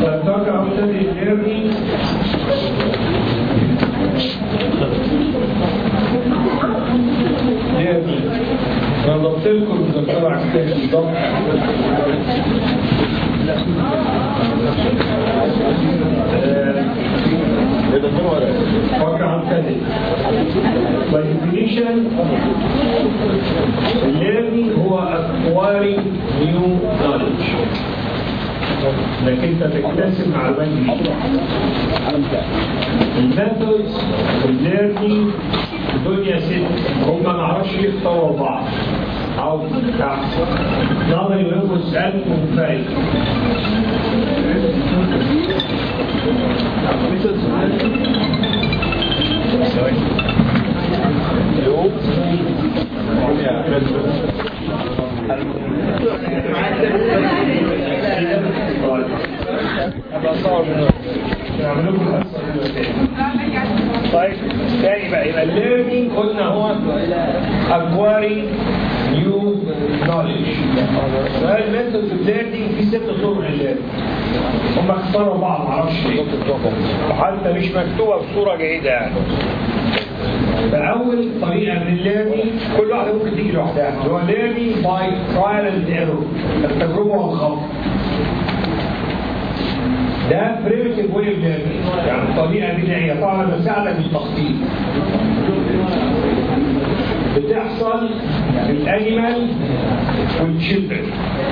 فالتوجع مبتدئ ليرنينج انا ضبط لكم المذكره على الكتاب بالضبط. توجع مبتدئ by definition learning هو acquiring new knowledge، لكن انت تكتسب معلومات جديده. الميثودز والليرنينج الدنيا ست، هم ما اعرفش ليه اختاروا بعض او نظري يقول سالكم فايد. طيب تاني بقى، يبقى الليرنينج قلنا هو acquiring new knowledge. سؤال methods of learning في 6 طرق للليرنينج، هم اختاروا بعض معرفش ليه، وحتى مش مكتوبه بصوره جيده يعني. فأول طريقة من الليرنينج كل واحدة ممكن تيجي لوحدها، اللي هو learning by trial and error، التجربة والخطأ. ده primitive way of learning، يعني طريقة بدائية طبعا بساعدك بالتخطيط. بتحصل في الأنيمال والتشيلدرن،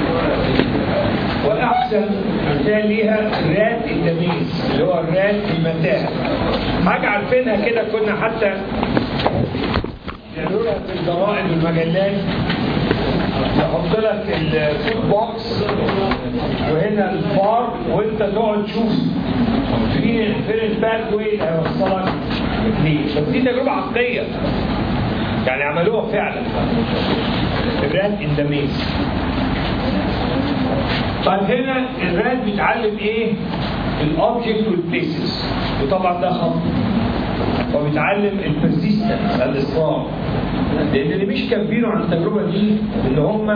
وأحسن مثال ليها الرات التمييز اللي هو الرات المتاهة. حاجة عارفينها كده، كنا حتى يعملوها في الجرائد والمجلات، يحط لك الفود بوكس وهنا البار وانت تقعد تشوف فين الباك واي اللي هيوصلك ليه. بس دي تجربة حقيقية يعني عملوها فعلا، الرات التمييز. طيب هنا الرات بيتعلم ايه؟ الاوبجكت والبليسز، وطبعا ده خطأ. وبيتعلم البرسيستنس، الاصرار، لان اللي مش كاتبينه عن التجربه دي ان هم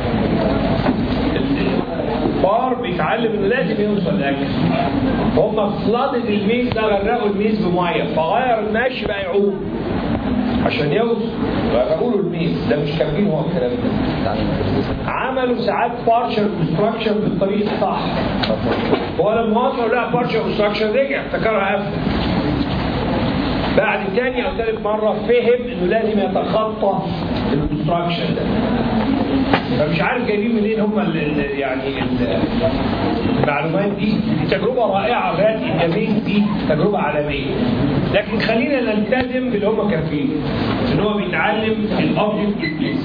البار بيتعلم انه لازم يوصل لاكل، هم فلادد الميز ده، غرقوا الميز بميه فغير الماشي بقى يعوم عشان يوصل، غرقوا الميز ده، مش كاتبين هو الكلام ده. عملوا ساعات بارشل كونستراكشن بالطريق الصح، هو لما وصلوا لا بارشل كونستراكشن رجع افتكرها قفل. بعد تاني او ثالث مره فهم انه لازم يتخطى الكونستراكشن ده. فمش عارف جايبين منين هم يعني المعلومات دي. تجربه رائعه، الرات الجميل دي تجربه عالميه، لكن خلينا نلتزم باللي هم كاتبينه ان هو بيتعلم الاوبجكت بليس،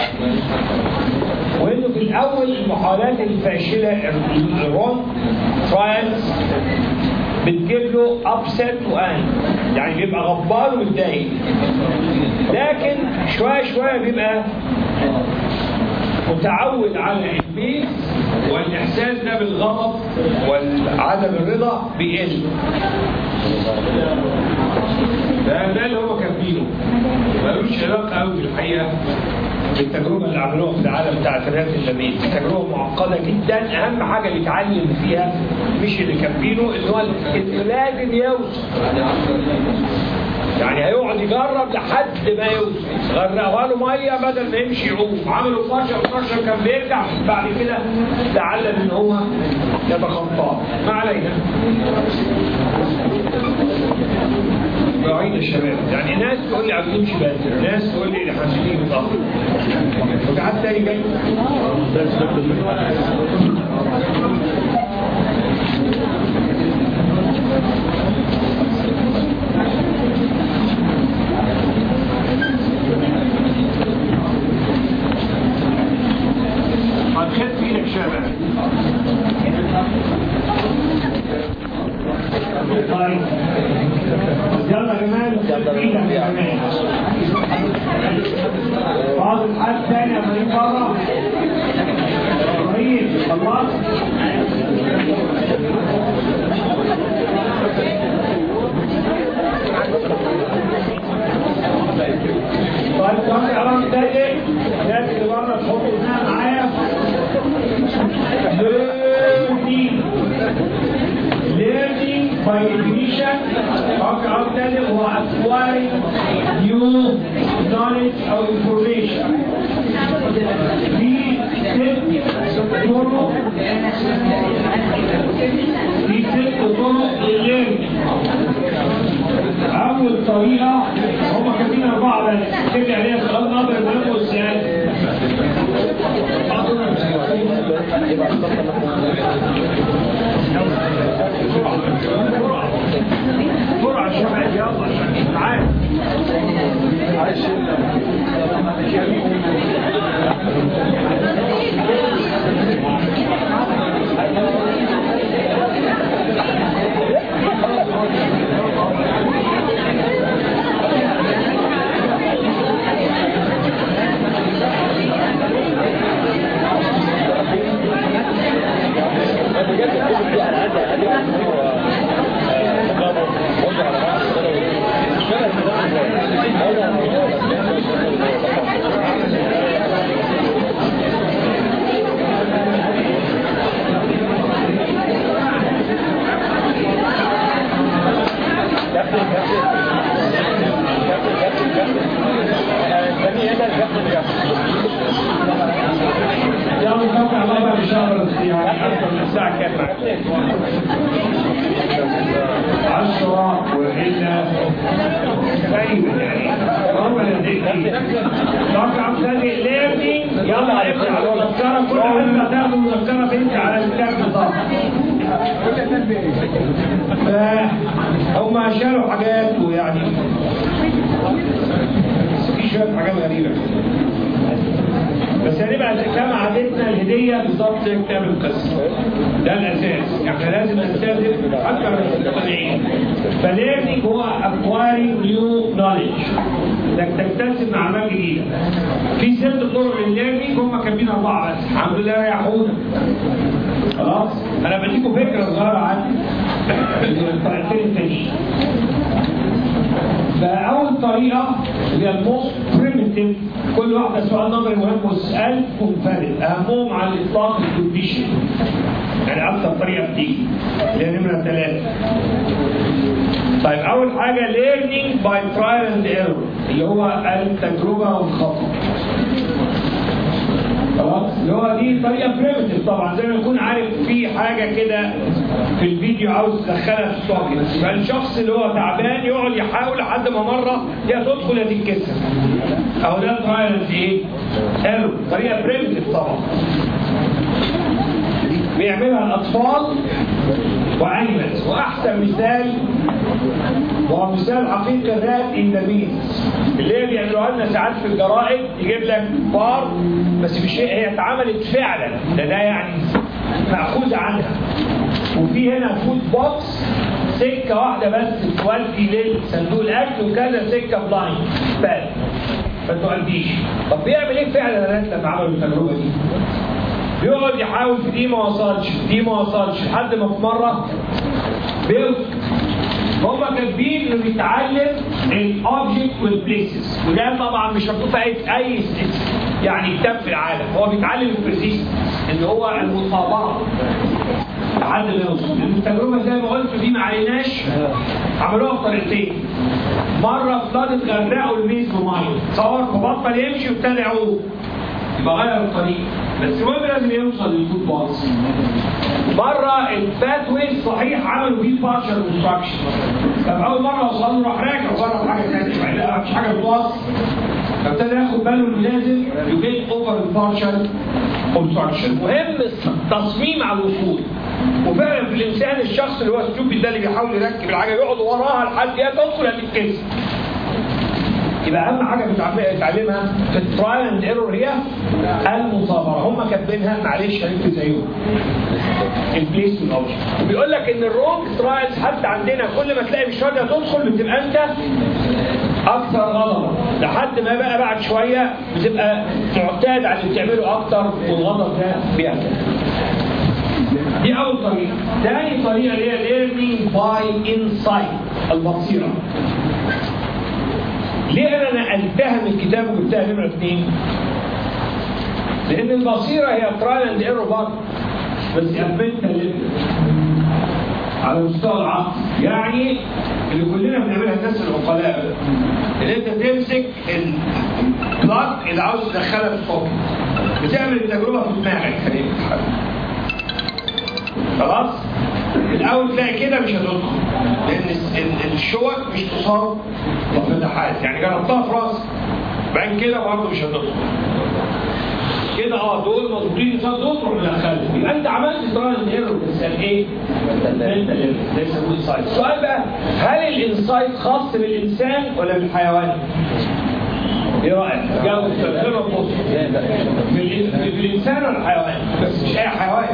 وانه في الاول المحاولات الفاشله الرونج ترايلز بتجيب له ابسيت وان، يعني بيبقى غضبان ومتضايق، لكن شويه شويه بيبقى متعود على الميز، والاحساس ده بالغضب وعدم الرضا بيقل. ده اللي هو كاتبينه، ملوش علاقه قوي بالحقيقه بالتجربه اللي عملوها في العالم بتاعت الرات اللميز. تجربه معقده جدا، اهم حاجه اللي يتعلم فيها مش اللي كاتبينه ان هو لازم يوصل، يعني هيقعد يجرب لحد ما يوصل. غرقوا له ميه بدل ما يمشي يعوم، عملوا 12 كان بيرجع، بعد كده تعلم ان هو يتخطاه. ما علينا. راعين الشباب، يعني ناس تقول لي عايزين نمشي بدري، ناس تقول لي حاسين متاخر، وقعدت تاني جاي. هتخد في ايدك شباب. طيب يلا يا جمال، فاضل حد تاني يا فريق بره؟ ابراهيم خلاص؟ طيب كم يعرف تاني؟ الناس اللي بره تحطوا ايديها معايا. by definition رقم تاني هو acquiring new knowledge أو information. في ست طرق للليرنينج. أول طريقة هم كاتبين 4 بس، تبني عليها سؤال نظري مهم والسؤال. بسرعة شباب يلا تعال. الساعة كام؟ 10 وإلا تقريبا يعني ربع دقيقة. رقم ثاني ليرنينج. يلا افتح المذكرة، كل حد هتاخد المذكرة بنت على الكتاب بالظبط. هم شالوا حاجات ويعني في شوية حاجات غريبة، بس هنبقى كما عادتنا الهدية بالظبط زي كتاب القصة. ده الأساس، احنا لازم نستخدم أكثر من المستمعين. فليرنينج هو acquiring new knowledge، انك تكتسب معلومات جديدة. في 6 طرق للليرنينج، هم كاتبين 4 بس، الحمد لله ريحونا. خلاص؟ أنا بديكم فكرة صغيرة عن الطريقتين التانيين. فأول طريقة هي الموست بريمتيف، كل واحدة سؤال نظري مهم وسؤال منفرد، أهمهم على الإطلاق الكونديشن. يعني أكثر طريقة بتيجي اللي هي نمرة 3. طيب أول حاجة learning by trial and error، اللي هو التجربة والخطأ. خلاص؟ اللي هو دي طريقة بريمتيف طبعا، زي ما يكون عارف في حاجة كده في الفيديو عاوز تدخلها في السوكت، فالشخص اللي هو تعبان يقعد يحاول لحد ما مرة يا تدخل يا تتكسر. أو ده ترايل إيه؟ ايرور، طريقة بريمتيف طبعا. بيعملها الأطفال وأنيمالز، وأحسن مثال وهو مثال حقيقي ذات النبيذ اللي هي بيعملوها لنا ساعات في الجرائد، يجيب لك بار بس مش هي اتعملت فعلا، ده يعني مأخوذ عنها. وفي هنا فود بوكس سكة واحدة بس تودي للصندوق الأكل، وكذا سكة بلايند بس ما توديش. طب بيعمل إيه فعلا الناس لما عملوا التجربة دي؟ بيقعد يحاول في دي ما وصلش، دي ما وصلش، لحد ما في مرة هم كاتبين انه بيتعلم الاوبجكت والبليسز، وده طبعا مش مكتوب في اي يعني كتاب في العالم. هو بيتعلم البريسيستنس اللي هو المثابره لحد ما يوصل. التجربه زي ما قلت دي ما عليناش، عملوها بطريقتين. مره فضلت غرقوا الميز بميه، تصور فبطل يمشي وابتدى يعوم، يبقى غير الطريق، بس المهم لازم يوصل للفود بوكس. مرة الباث ويز صحيح عملوا فيه بارشل كونستراكشن، طب أول مرة وصل له راح راجع وجرب حاجة ثانية، لا مفيش حاجة بتوصل، فابتدى ياخد باله إنه لازم يجيت أوفر البارشل كونستراكشن. مهم تصميم على الوصول. وفعلا في الإنسان الشخص اللي هو ستوبيد ده اللي بيحاول يركب الحاجة يقعد وراها لحد يا تدخل يا تتكسر. يبقى اهم حاجه بتتعلمها في الترايل اند ايرور هي المثابره. هم كاتبينها معلش هنكتب زيهم البليس والاوبجكت. وبيقول لك ان الرونج ترايلز حتى عندنا كل ما تلاقي مش راضيه تدخل بتبقى انت اكثر غضبا، لحد ما بقى بعد شويه بتبقى معتاد على اللي بتعمله اكتر والغضب ده بيقل. دي اول طريقه. ثاني طريقه اللي هي ليرنينج باي انسايت، البصيره. ليه أنا نقلتها من الكتاب وجبتها نمرة 2؟ لأن البصيرة هي ترايل اند ايرور برضه، بس قبلتها ليه؟ على مستوى العقل، يعني اللي كلنا بنعملها الناس العقلاء، ان انت تمسك البلاج اللي عاوز تدخلها في السوكت، بتعمل التجربه في دماغك خلاص؟ الاول تلاقي كده مش هتدخل، لان الشوك مش تصاب وفتحات، يعني جربتها في راسك بعدين كده برضه مش هتدخل كده. دول مظبوطين قصاد دول تروح مدخلهم، يبقى انت عملت ترايل ايرور. بتسال ايه؟ ليس هو انسايت. السؤال بقى، هل الانسايت خاص بالانسان ولا بالحيوان؟ ايه رايك؟ جاوب بالانسان ولا الحيوان؟ بس مش اي حيوان،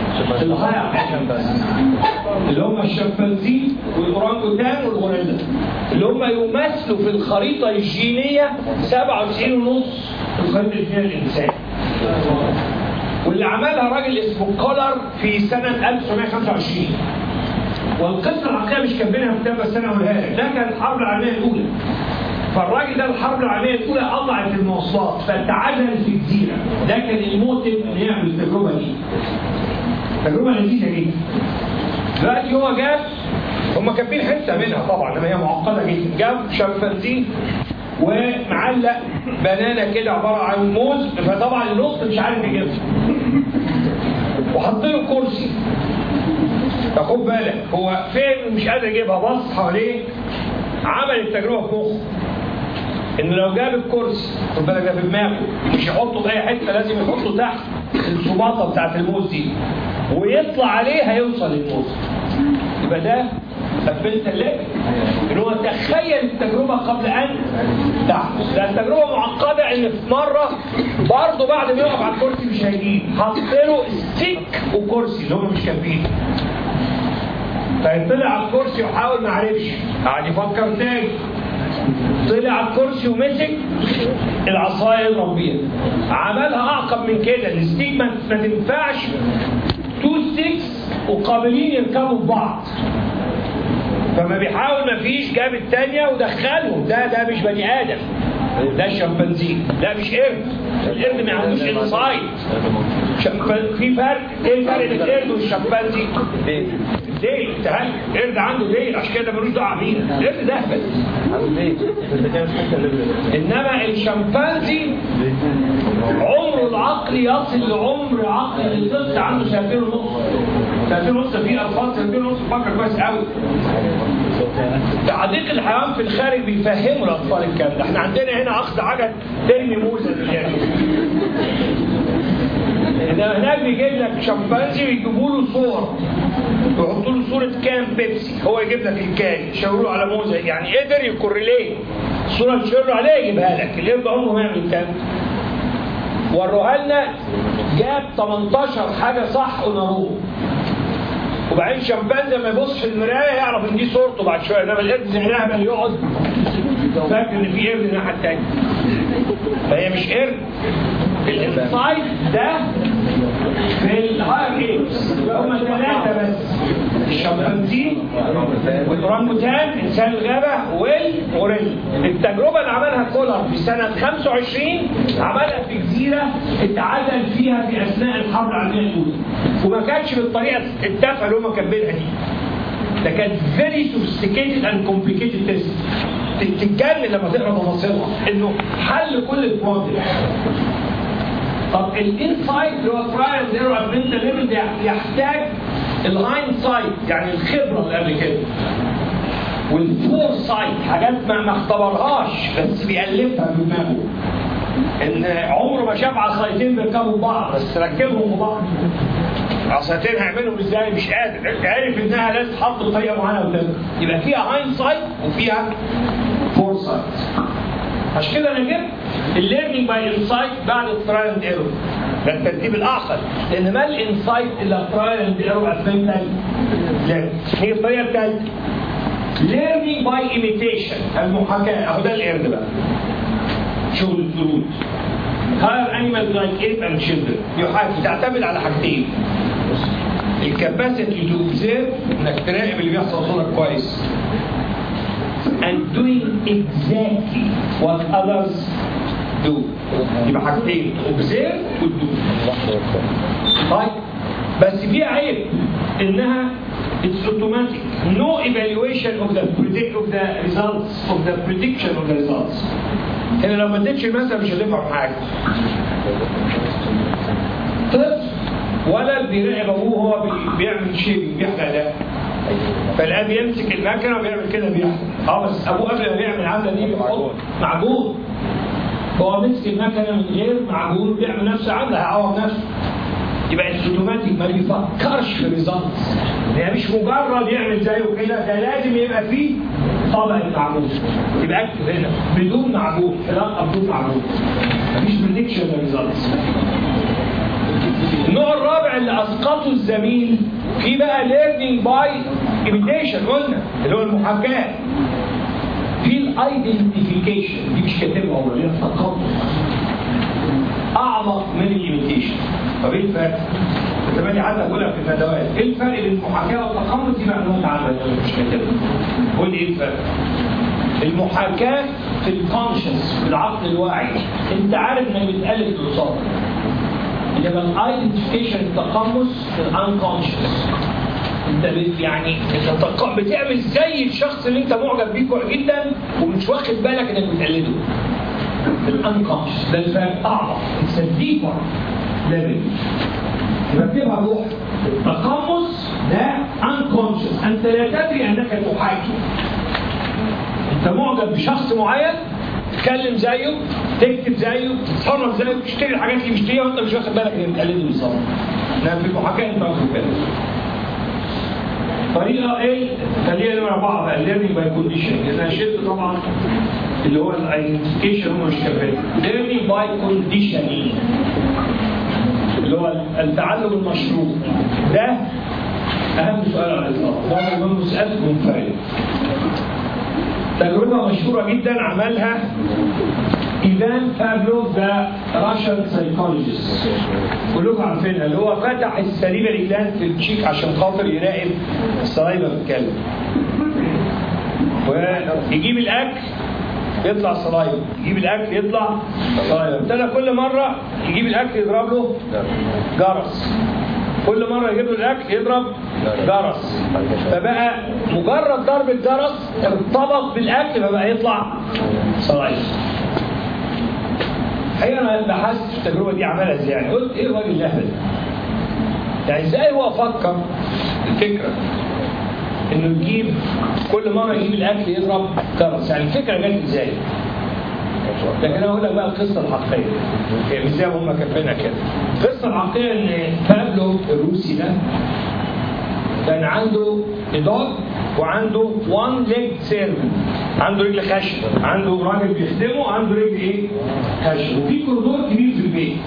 اللي هم الشمبانزي والاورانجوتان والغوريلا، اللي هم يمثلوا في الخريطه الجينيه 97.5 الخريطه الجينيه للانسان. واللي عملها راجل اسمه كولر في سنه 1925. والقصه الحقيقيه مش كاتبينها في كتاب بس انا اقولها لك، ده كانت الحرب العالميه الاولى. فالراجل ده الحرب العالميه الاولى قطعت المواصلات فاتعزل في جزيره، ده كان الموتيف ان يعمل التجربه دي. تجربه لذيذه جدا. دلوقتي هو جاب، هم كاتبين حته منها طبعا لما هي معقده جدا، جاب شمبانزي ومعلق بنانه كده عباره عن موز، فطبعا النص مش عارف يجيبها. وحط له كرسي. فخد بالك هو فين مش قادر يجيبها، بص حواليه، عمل التجربه في مخه انه لو جاب الكرسي، خد بالك ده في دماغه، مش يحطه في اي حته، لازم يحطه تحت الصباطه بتاعت الموز دي ويطلع عليه هيوصل للموز. يبقى ده قبلت الليل ان هو تخيل التجربه قبل ان تحدث. ده التجربه معقده، ان في مره برضه بعد ما يقف على الكرسي مش هيجيب، حط له ستيك وكرسي اللي هم مش كاتبين. فيطلع على الكرسي وحاول ما عرفش، قعد يفكر تاني، طلع على الكرسي ومسك العصايه يضرب بيها. عملها اعقد من كده، الستيك ما تنفعش 2 ستيكس وقابلين يركبوا في بعض. فما بيحاول ما فيش، جاب الثانيه ودخلهم. ده مش بني ادم، ده الشمبانزي، ده مش قرد. القرد ما عندوش انسايت. في فرق، ايه الفرق بين القرد والشمبانزي؟ ديل، القرد عنده ديل عشان كده ملوش دعوه بينا، القرد ده اهبل. انما الشمبانزي عمره العقلي يصل لعمر عقل الطفل عنده 2 ونص. 2 ونص في الفاظ 2 ونص فكر كويس قوي. حديقة الحيوان في الخارج بيفهموا الاطفال الكلام ده، احنا عندنا هنا اخذ حاجه ترمي موزه يعني. انما هناك بيجيب لك شمبانزي ويجيبوا له صور، ويحطوا له صوره كان بيبسي، هو يجيب لك الكان يشاوروا له على موزه، يعني قدر يكورليه الصوره اللي تشاور عليها يجيبها لك. القرد عمره ما يعمل الكلام. وروها لنا، جاب 18 حاجه صح ونروه. وبعدين شمبانزي لما يبص في المرايه يعرف ان دي صورته بعد شويه، انما القرد زهقان يقعد فاكر ان في قرد الناحيه الثانيه. فهي مش قرد. الانسايت ده في الهاير ايبس هم 3 بس، الشمبانزي والاورانجوتان انسان الغابه والغوريلا. التجربه اللي عملها كولر في سنه 25 عملها في جزيره اتعزل فيها في اثناء الحرب العالميه الاولى، وما كانتش بالطريقه التافهه اللي هم كاتبينها دي. ده كانت فيري سوفيستيكيتد اند كومبليكيتد تيست، تتجنن لما تقرا تفاصيلها انه حل كل البروبلم. طب الانسايت اللي هو ترايل زيرو ادفنتشر ليفل ده يحتاج الهايند سايت، يعني الخبره اللي قبل كده، والفور سايت حاجات ما اختبرهاش بس بيألفها في دماغه. ان عمره ما شاف عصايتين بيركبوا بعض بس ركبهم في بعض. عصايتين هيعملهم ازاي؟ مش قادر، عارف انها لازم تحط بطريقه معينه وتركب. يبقى فيها هايند سايت وفيها فور سايت. عشان كده انا جبت الليرنينج باي انسايت بعد الترايل اند ايرور. ده الترتيب الاحسن، لان ما الانسايت الا الترايل اند ايرور اثناء الليرنينج. هي الطريقه الثالثه ليرنينج باي ايميتيشن، المحاكاه. اهو ده القرد بقى، شغل الفروض. higher animals like ape and children يحاكي، تعتمد على حاجتين: الكاباسيتي تو اوبزيرف، انك تراقب اللي بيحصل قصادك كويس، and doing exactly what others do. يبقى حاجتين: observe و do. طيب بس في عيب انها it's automatic، no evaluation of the prediction of the results. هنا لو ما اديتش المثل مش هتفهم حاجه. طفل ولد بيراقب ابوه وهو بيعمل شيء بيحرق ده، فالاب يمسك المكنه وبيعمل كده بيحرق. بس ابوه قبل ما بيعمل العمله دي بيحط معجون، هو مسك المكنه من غير معجون وبيعمل نفسه عمله هيعور نفسه. يبقى السيتوماتيك ما بيفكرش في الريزلتس، يعني مش مجرد يعمل زيه كده، ده لازم يبقى فيه طبقه معجون. يبقى اكتب هنا بدون معجون، علاقه بدون معجون، مفيش بريدكشن للريزلتس. النوع الرابع اللي اسقطه الزميل في بقى ليرنينج باي ايميتيشن، قلنا اللي هو المحاكاه. في الايدنتيفيكيشن دي مش كاتبها هو، اللي هي التقمص اعمق من الايميتيشن. طب ايه الفرق؟ كمان حتى اقولها في الندوات، ايه الفرق بين المحاكاه والتقمص؟ دي معلومات عامه مش كاتبها. قول لي ايه الفرق؟ المحاكاه في الكونشس، في العقل الواعي، انت عارف انك بتقلد اللي قصادك. انما الايدنتيفيكيشن التقمص في الانكونشس، انت يعني بتعمل زي الشخص اللي انت معجب بيه جدا ومش واخد بالك انك بتقلده. الانكونشس ده الفرق اعمق، اتس ديبر ليفل. يرتبها روح. التقمص ده انكونشس، انت لا تدري انك تحاكي. انت معجب بشخص معين، تتكلم زيه، تكتب زيه، تتصرف زيه، تشتري الحاجات اللي بيشتريها وانت مش واخد بالك انك بتقلده بالظبط. انما في المحاكاه انت واخد بالك. طريقه ايه؟ خلينا نمره 4 بقى، ليرنينج باي كونديشن. انا شلت طبعا اللي هو الايدنتيفيكيشن، هم مش كاتبين. ليرنينج باي كونديشنينج اللي هو التعلم المشروط. ده اهم سؤال على الاطلاق، ده من سؤال منفرد. تجربه مشهوره جدا عملها إيفان بافلوف، ده راشن سايكولوجيست، كلكم عارفينها، اللي هو فتح السليبري جلاند في التشيك عشان خاطر يراقب السلايفا في الكلب. ويجيب الاكل يطلع سلايفا، يجيب الاكل يطلع سلايفا. ابتدى كل مره يجيب الاكل يضرب له جرس، كل مره يجيب له الاكل يضرب جرس، فبقى مجرد ضرب الجرس ارتبط بالاكل فبقى يطلع سلايفا. الحقيقه انا بحثت في التجربه دي عملها ازاي، يعني قلت ايه الراجل الهبل ده؟ يعني ازاي هو فكر الفكره انه يجيب كل مره يجيب الاكل يضرب جرس؟ يعني الفكره جت ازاي؟ لكن انا اقول لك بقى القصه الحقيقيه، مش زي ما هم كاتبينها كده. القصه الحقيقيه ان بافلوف الروسي ده كان عنده دوج وعنده وان ليج سيرفنت، عنده رجل خشب، عنده راجل بيخدمه، عنده رجل ايه؟ خشب، وفي كوريدور كبير في البيت.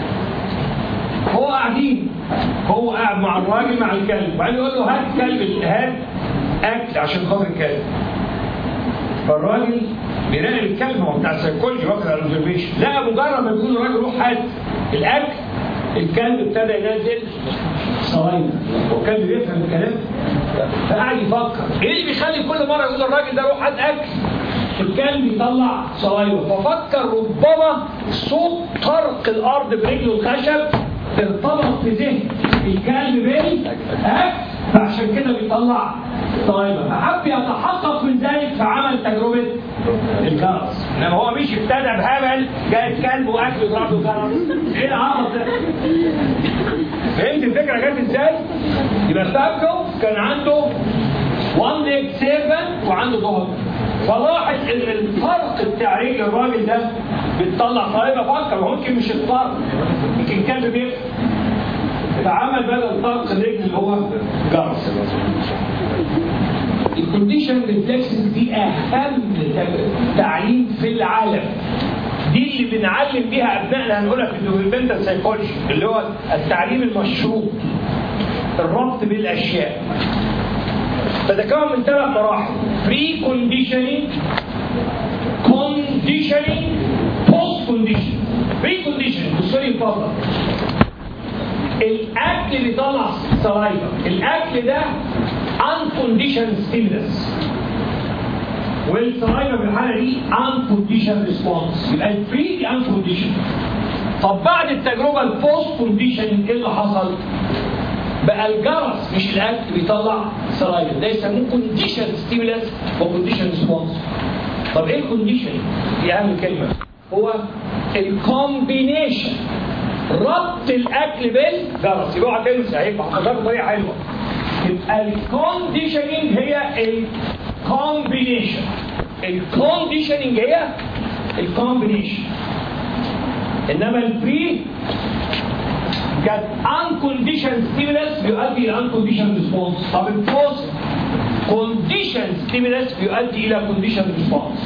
هو قاعد مع الراجل مع الكلب، وبعدين يقول له هات كلب، هات اكل عشان خاطر الكلب. فالراجل بيراقب الكلب، هو بتاع السيكولوجي واخد على الاوبزرفيشن، لا مجرد ما يقول الراجل روح هات الاكل، الكلب ابتدى ينزل صلايفا، والكلب بيفهم الكلام. فقعد يفكر ايه اللي بيخلي كل مره يقول الراجل ده روح هات اكل الكلب يطلع صلايفا. ففكر ربما صوت طرق الارض برجله الخشب ارتبط في ذهن الكلب بالاكل، فعشان كده بيطلع صلايفا. فحب يتحقق من ذلك فعمل تجربه الجرس. انما هو مش ابتدى بهبل جاي الكلب واكل يضرب له جرس. ايه العبط ده؟ فهمت الفكره جت ازاي؟ يبقى بافلوف كان عنده وان ليج سيرفنت وعنده ظهر، فلاحظ ان الفرق بتاع رجل الراجل ده بتطلع صلايفا. فكر ممكن مش الفرق، يمكن كلب بيفهم، فعمل بدل طرق الرجل اللي هو جرس. الكونديشن ريفلكسز دي اهم تعليم في العالم، دي اللي بنعلم بيها ابنائنا، هنقولها في الديفلوبمنتال سايكولوجي، اللي هو التعليم المشروط، الربط بالاشياء. فتكون من 3 مراحل: بري كونديشنينج، كونديشنينج، بوست كونديشنينج. بري كونديشنينج بصوا لي اتفضل، الاكل بيطلع سلايفا، الاكل ده unconditioned stimulus، والسلايفا في الحاله دي unconditioned response، يبقى البري دي unconditioned. طب بعد التجربه البوست كونديشنينج ايه اللي حصل؟ بقى الجرس مش الاكل بيطلع سلايفا، ده يسموه كونديشن ستيمولاس وكونديشن ريسبونس. طب ايه الكونديشن؟ دي اهم كلمه، هو الكومبينيشن، ربط الاكل بالجرس. يبقى اوعى تنسى، هيبقى حضرتك طريقه حلوه. يبقى الكونديشننج هي الكومبينيشن، الكونديشننج هي الكومبينيشن، انما البري كانت unconditioned stimulus بيؤدي الى unconditioned response. طب البوست conditioned stimulus بيؤدي الى conditioned response.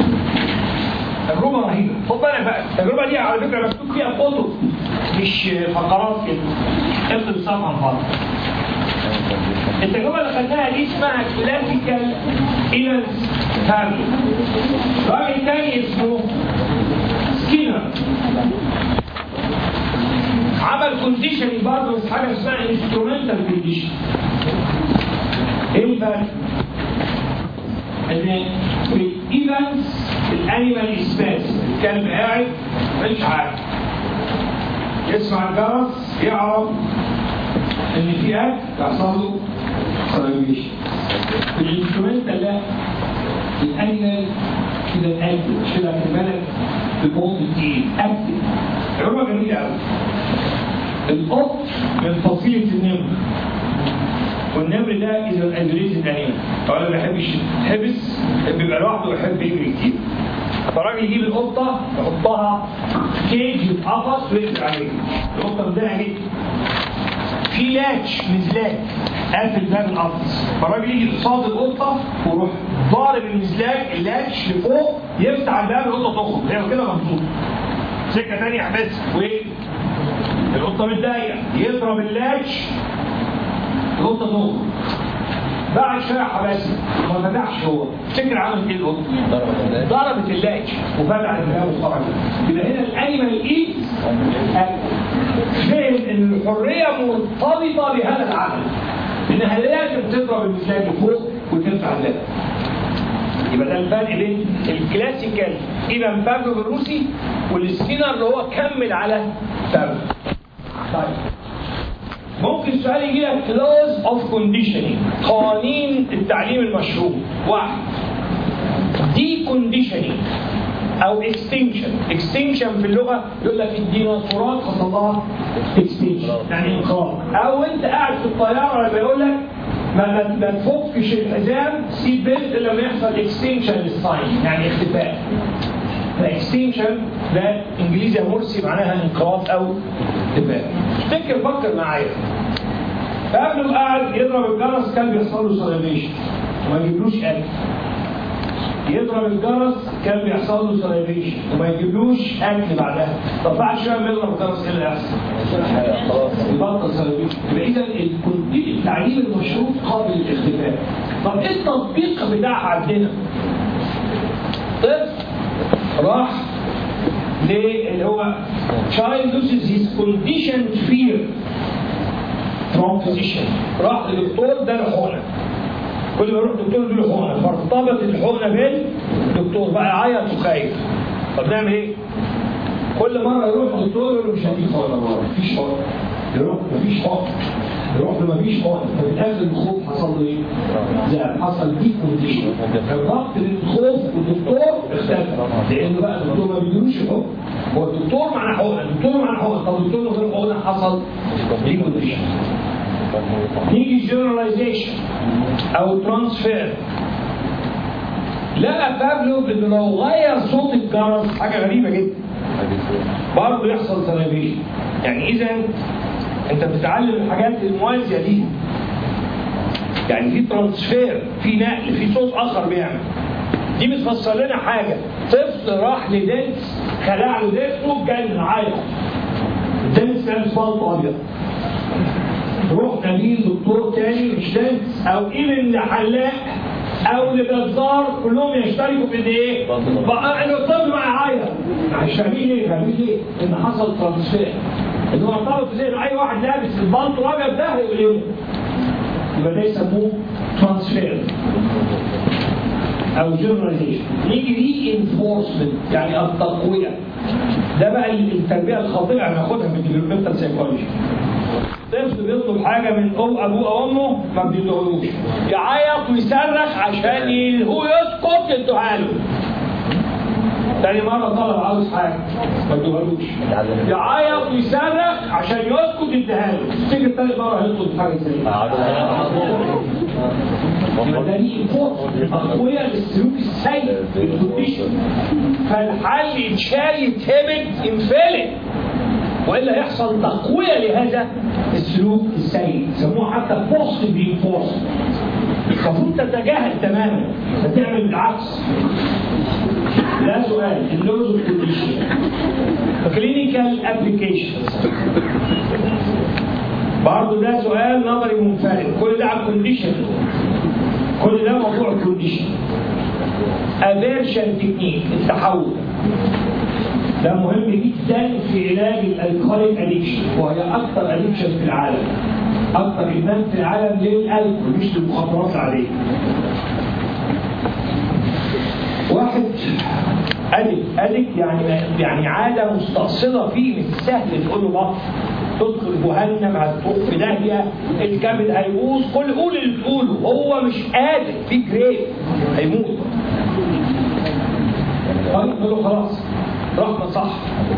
تجربه رهيبه، خد بالك بقى، التجربه دي على فكره مكتوب فيها كتب مش فقرات كده، افضل صفحه عن بعض. التجربه اللي خدناها دي اسمها كلاسيكال ايفنتس هابي. راجل تاني اسمه سكينر عمل كونديشننج برضه، بس حاجه اسمها انسترومنتال كونديشن. ايه الفرق؟ ان في الايفنتس الانيمال سبيس، الكلب قاعد مش عارف، يسمع الجرس يعرف ان في اكل يحصل له سلايفيشن. في الانسترومنتال لا، الانيمال كده الاكل مش كده، خلي بالك ببوند تقيل اكل. تجربه جميله قوي. القط من فصيله النمر، والنمر ده اذا الانجليزي انيمال، فهو ما بيحبش يتحبس، بيبقى لوحده ويحب يجري كتير. فالراجل يجيب القطه يحطها كيج يتقفص ويقفل عليه. القطه متضايقه جدا، في لاتش مزلاج قافل باب القفص، فالراجل يجي قصاد القطه ويروح ضارب المزلاج اللاتش لفوق يفتح الباب، القطه تخرج هي كده مبسوطه. سكه ثانيه يحبسها وايه؟ القطه متضايقه، يضرب اللاتش القطه تخرج. بعد شويه حبسها ما فتحش، هو فكر عمل ايه القطه؟ ضربت اللاتش وفتحت الباب وخرجت. يبقى هنا الانيمال ايت فهم ان الحريه مرتبطه بهذا العمل، انها لازم تضرب المزلاج فوق وترفع الباب. يبقى ده الفرق بين الكلاسيكال ايفان بافلوف الروسي والسكينر اللي هو كمل على بافلوف. طيب ممكن السؤال يجي لك كلوز اوف كونديشننج، قوانين التعليم المشروع. واحد، دي كونديشننج او اكستنشن. اكستنشن في اللغه يقول لك الديناصورات حصل لها اكستنشن يعني انقراض، او انت قاعد في الطياره لما يقول لك ما تفكش الحزام سيت بيلت الا لما يحصل اكستنشن للساين يعني اختفاء. الاكستنشن ده انجليزي مرسي معناها انقراض او اختفاء. فكر معايا، قبل ما قاعد يضرب الجرس كان بيحصل له سلايفيشن وما يجيبلوش اكل، يضرب الجرس كان بيحصل له سلايفيشن وما يجيبلوش اكل بعدها. طب بعد شويه ما يضرب الجرس ايه اللي هيحصل؟ يبطل سلايفيشن. يبقى اذا التعليم المشروط قابل للاختفاء. طب ايه التطبيق بتاعها عندنا؟ طفل راح اللي هو child loses his conditioned fear from physician، راح للدكتور ده حقنه، كل ما يروح الدكتور يديله حقنه، فارتبط الحقنه بالدكتور بقى يعيط وخايف. طب نعمل ايه؟ كل مره يروح الدكتور يقول له مش هديك حقنه، مفيش حقنه، يروح مفيش حقنه، يروح له مفيش حقنه، ففي الاخر الخوف حصل له ايه؟ زعل، حصل دي كونديشن، الربط بين الخوف والدكتور اختفى، لانه بقى الدكتور ما بيديلوش الحقنه، هو الدكتور معنى حقنه، الدكتور معنى حقنه، طب الدكتور من غير حقنه حصل دي كونديشن. نيجي جنراليزيشن او ترانسفير. لقى بافلوف انه لو غير صوت الجرس حاجه غريبه جدا برضه يحصل سلايفيشن. يعني اذا انت بتتعلم الحاجات الموازيه دي، يعني في ترانسفير، في نقل، في صوت اخر بيعمل. دي بتفسر لنا حاجه، طفل راح لدنس خلع له دنسه كان عايق، الدنس كان اسفلت ابيض، روح نبيل دكتور تاني مش دنس او ابن لحلاق او لجزار كلهم يشتركوا في ايه؟ بقى انه الطفل مع عايق، مش فاهمين ليه؟ فاهمين ليه؟ ان حصل ترانسفير، ان هو ارتبط زي اي واحد لابس البلطو الابيض ده هيقول ايه؟ يبقى ده يسموه ترانسفير او جنراليزيشن. نيجي ري انفورسمنت يعني التقويه. ده بقى التربيه الخاطئه هناخدها في الديفلوبمنتال سايكولوجي. طفل بيطلب حاجه من ابوه او امه ما بيدوهالوش، يعيط ويصرخ عشان هو يسكت يدوها له. تاني مرة طلب عاوز حاجة ما ادوهالوش، يعيط ويصرخ عشان يسكت يديها له. تيجي تاني مرة يطلب حاجة زي ده ليه أقوياء للسلوك السيء بالكونديشن. فالحل يتشال يتهبط ينفلت، والا يحصل تقوية لهذا السلوك السيء، يسموه حتى بوست رينفورس. المفروض تتجاهل تماما، فتعمل بالعكس. ده سؤال اللوز اوف كونديشن. كلينيكال ابلكيشنز برضه ده سؤال نظري منفرد، كل ده على الكونديشن، كل ده موضوع الكونديشن. افيرشن تكنيك، التحول ده مهم جدا في علاج الالكوليك ادكشن، وهي اكثر ادكشن في العالم، اكثر ادمان في العالم للالكول مش للمخدرات العاديه. واحد أدك يعني عادة مستأصلة فيه، مش سهل تقول له بطل، تدخل جهنم، هتروح في داهية، الكبد هيبوظ، قول اللي تقوله، هو مش قادر، في جريب هيموت. طيب نقول له خلاص رحمة صح،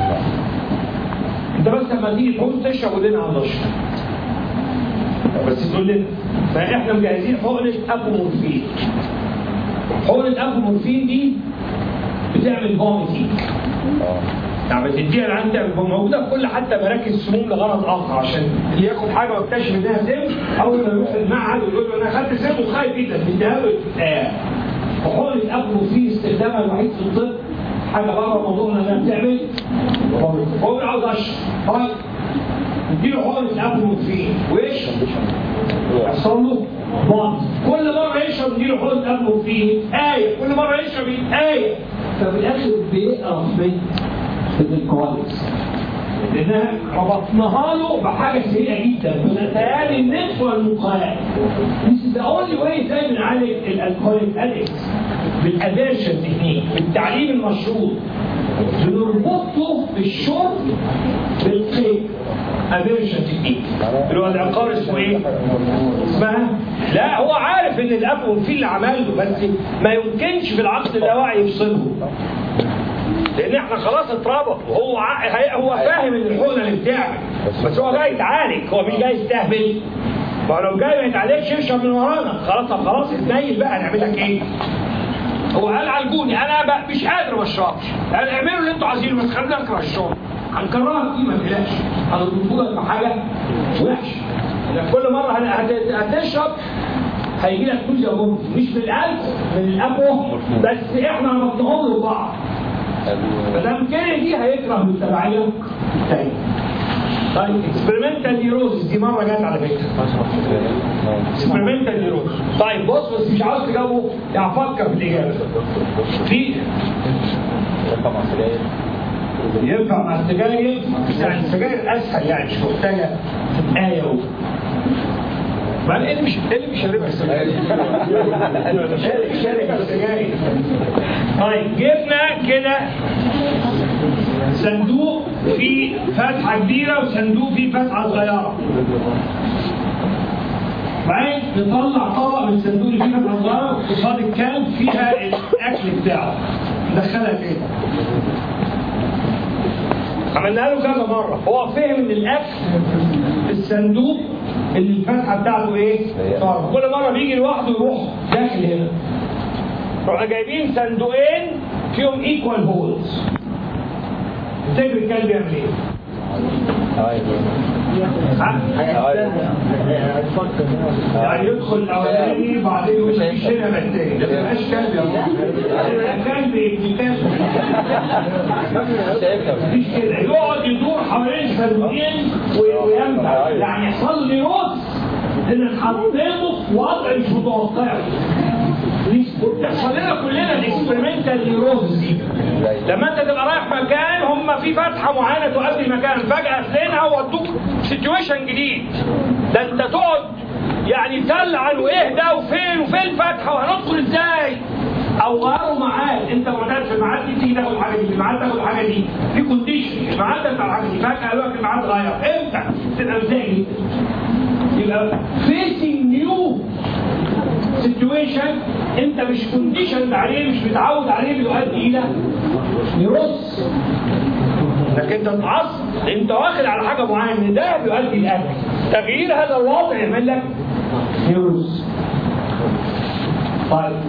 انت بس لما تيجي تقوم تشرب ولنا على النشر بس تقول لنا. فاحنا مجهزين حقنة ابومورفين. حقنة ابومورفين دي بتعمل فوميتنج، يعني بتديها العين تعمل فوميتنج، موجوده في كل حتى مراكز سموم لغرض اخر، عشان اللي ياخد حاجه ويكتشف انها سم اول ما يروح المعهد ويقول له انا خدت سم وخايف جدا بيديها له اكتئاب. وحقنة ابومورفين استخدامها الوحيد في الطب حاجه بره موضوعنا انها بتعمل فوميتنج. هو عاوز اشرب، طيب نديله حقنة ابومورفين ويشرب، يحصل له بطل. كل مرة يشرب نديله حقنة ابومورفين آية، كل مرة يشرب آية، ففي الآخر بيقرف من الكواليس، لأنها ربطناها له بحاجة سيئة جدا من الخيال النفس والمقايات. This is the only way ازاي بنعالج الالكوليك ادكتس، بالافيرشن تكنيك، بالتعليم المشروط، بنربطه بالشرب بالقيد. افيرشن تكنيك اللي هو العقار اسمه ايه؟ اسمها؟ لا هو عارف ان الابومورفين اللي عمله، بس ما يمكنش في العقل اللاواعي يفصله، لان احنا خلاص اتربط، وهو فاهم ان الحقنه اللي بتعمل، بس هو جاي يتعالج، هو مش جاي يستهبل. فلو جاي ما يتعالجش يشرب من ورانا، خلاص اتنيل بقى، نعمل لك ايه؟ هو قال عالجوني، انا بقى مش قادر ما اشربش، قال اعملوا اللي انتوا عايزينه بس خلينا نكره الشرب. هنكرهها دي ما تقلقش، هنربطها بحاجه وحشه. كل مره هتشرب هيجي لك فلوس يا بابا، مش من الالكول، من الابو، بس احنا ربطناهم لبعض. فدام كده دي هيكره بالتبعيه تاني. طيب اكسبيرمنتال نيوروزس دي مره جت على فكره. اكسبيرمنتال نيوروزس. طيب بص، بس مش عاوز تجاوبه، يعني فكر في الاجابه. في ينفع مع السجاير، يعني السجاير اسهل، يعني مش محتاجه آية بعدين ايه اللي بيشربها السجاير؟ اللي بيشربها السجاير. طيب جبنا كده صندوق فيه فتحة كبيرة وصندوق فيه فتحة صغيرة. بعدين نطلع طبق من الصندوق اللي فيه فتحة صغيرة قصاد الكلب فيها الأكل بتاعه. ندخلها كده. عملناها له كذا مرة، هو فهم ان الاكل في الصندوق اللي الفتحة بتاعته ايه؟ كل مرة بيجي لوحده يروح داخل هنا. رحنا جايبين صندوقين فيهم ايكوال هولز. تفتكر الكلب يعمل ايه؟ يعني يدخل الاولاني بعدين مش هنا الثاني، ده ما يبقاش كلب يا ابو كلب ابن كلب. مفيش كده، يقعد يدور حوالين الصندوقين وينبع، يعني يحصل لي نص ان حطيته في وضع مش متوقعه. بتحصل لنا كلنا الاكسبيرمنتال نيوروزس دي. لما انت تبقى رايح مكان هم في فتحه معينه تؤدي المكان، فجاه تلاقيها ودوك سيتويشن جديد، ده انت تقعد يعني تلعن واهدى وفين الفتحه وهندخل ازاي؟ او غيروا ميعاد، انت معتاد في الميعاد دي تيجي تاخد حاجه دي، في الميعاد تاخد حاجه دي، في كونديشن، الميعاد ده بتاع العقد، فجاه قالوا لك الميعاد اتغير، امتى؟ تبقى ازاي؟ يبقى فيسنج نيو سيتويشن انت مش كونديشن عليه، مش متعود عليه، بيؤدي الى نيروس. لكن انت اتعصب، انت واخد على حاجه معينه، ده بيؤدي الى تغيير هذا الوضع يعمل لك نيروس. طيب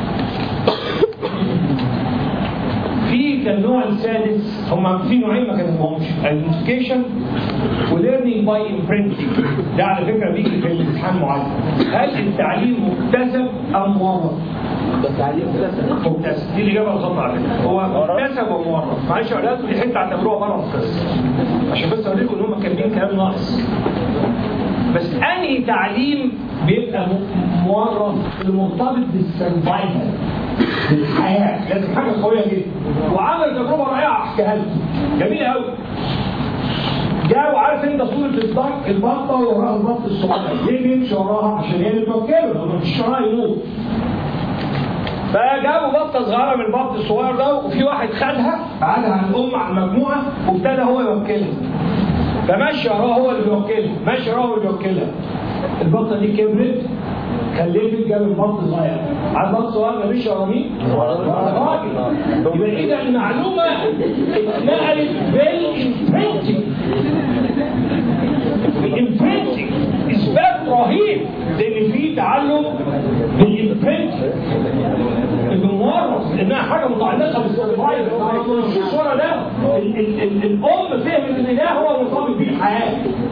في النوع السادس، هم في نوعين ما كانوش، ايدنتيفيكيشن وليرنينج باي امبرنتنج. ده على فكره بيجي في الامتحان معين. هل التعليم مكتسب ام مورث؟ التعليم مكتسب، دي الاجابه الخطا على فكره، هو مكتسب ومورث. معلش يا اولاد دي حته اعتبروها بره القصه عشان بس اقول لكم ان هم كاتبين كلام ناقص. بس انهي تعليم بيبقى مورث المرتبط بالسرفايفل، بالحياه، لازم حاجه قويه جدا. وعمل تجربه رائعه احكيها لكم، جميله قوي. جابوا عارف انت صوره البطه وراها البط الصغير، ليه بيمشي وراها؟ عشان هي اللي توكله، لو ما فيش وراها يموت. فجابوا بطه صغيره من البط الصغير ده، وفي واحد خدها بعدها عن الام عن المجموعه وابتدى هو يوكلها. فمشي وراها هو اللي بيوكلها، ماشي وراها هو اللي بيوكلها. البطه دي كبرت، خليت جاب البط صغير، على البط صغير ده مشي ورا مين؟ ورا الراجل. يبقى اذا المعلومه اتنقلت بالامبرنتنج. الامبرنتنج اثبات رهيب لان في تعلم بالامبرنتنج المورث، لانها حاجه متعلقه بالسرفايفل. الصوره ده الام فهمت ان ده هو مرتبط بيه الحياه،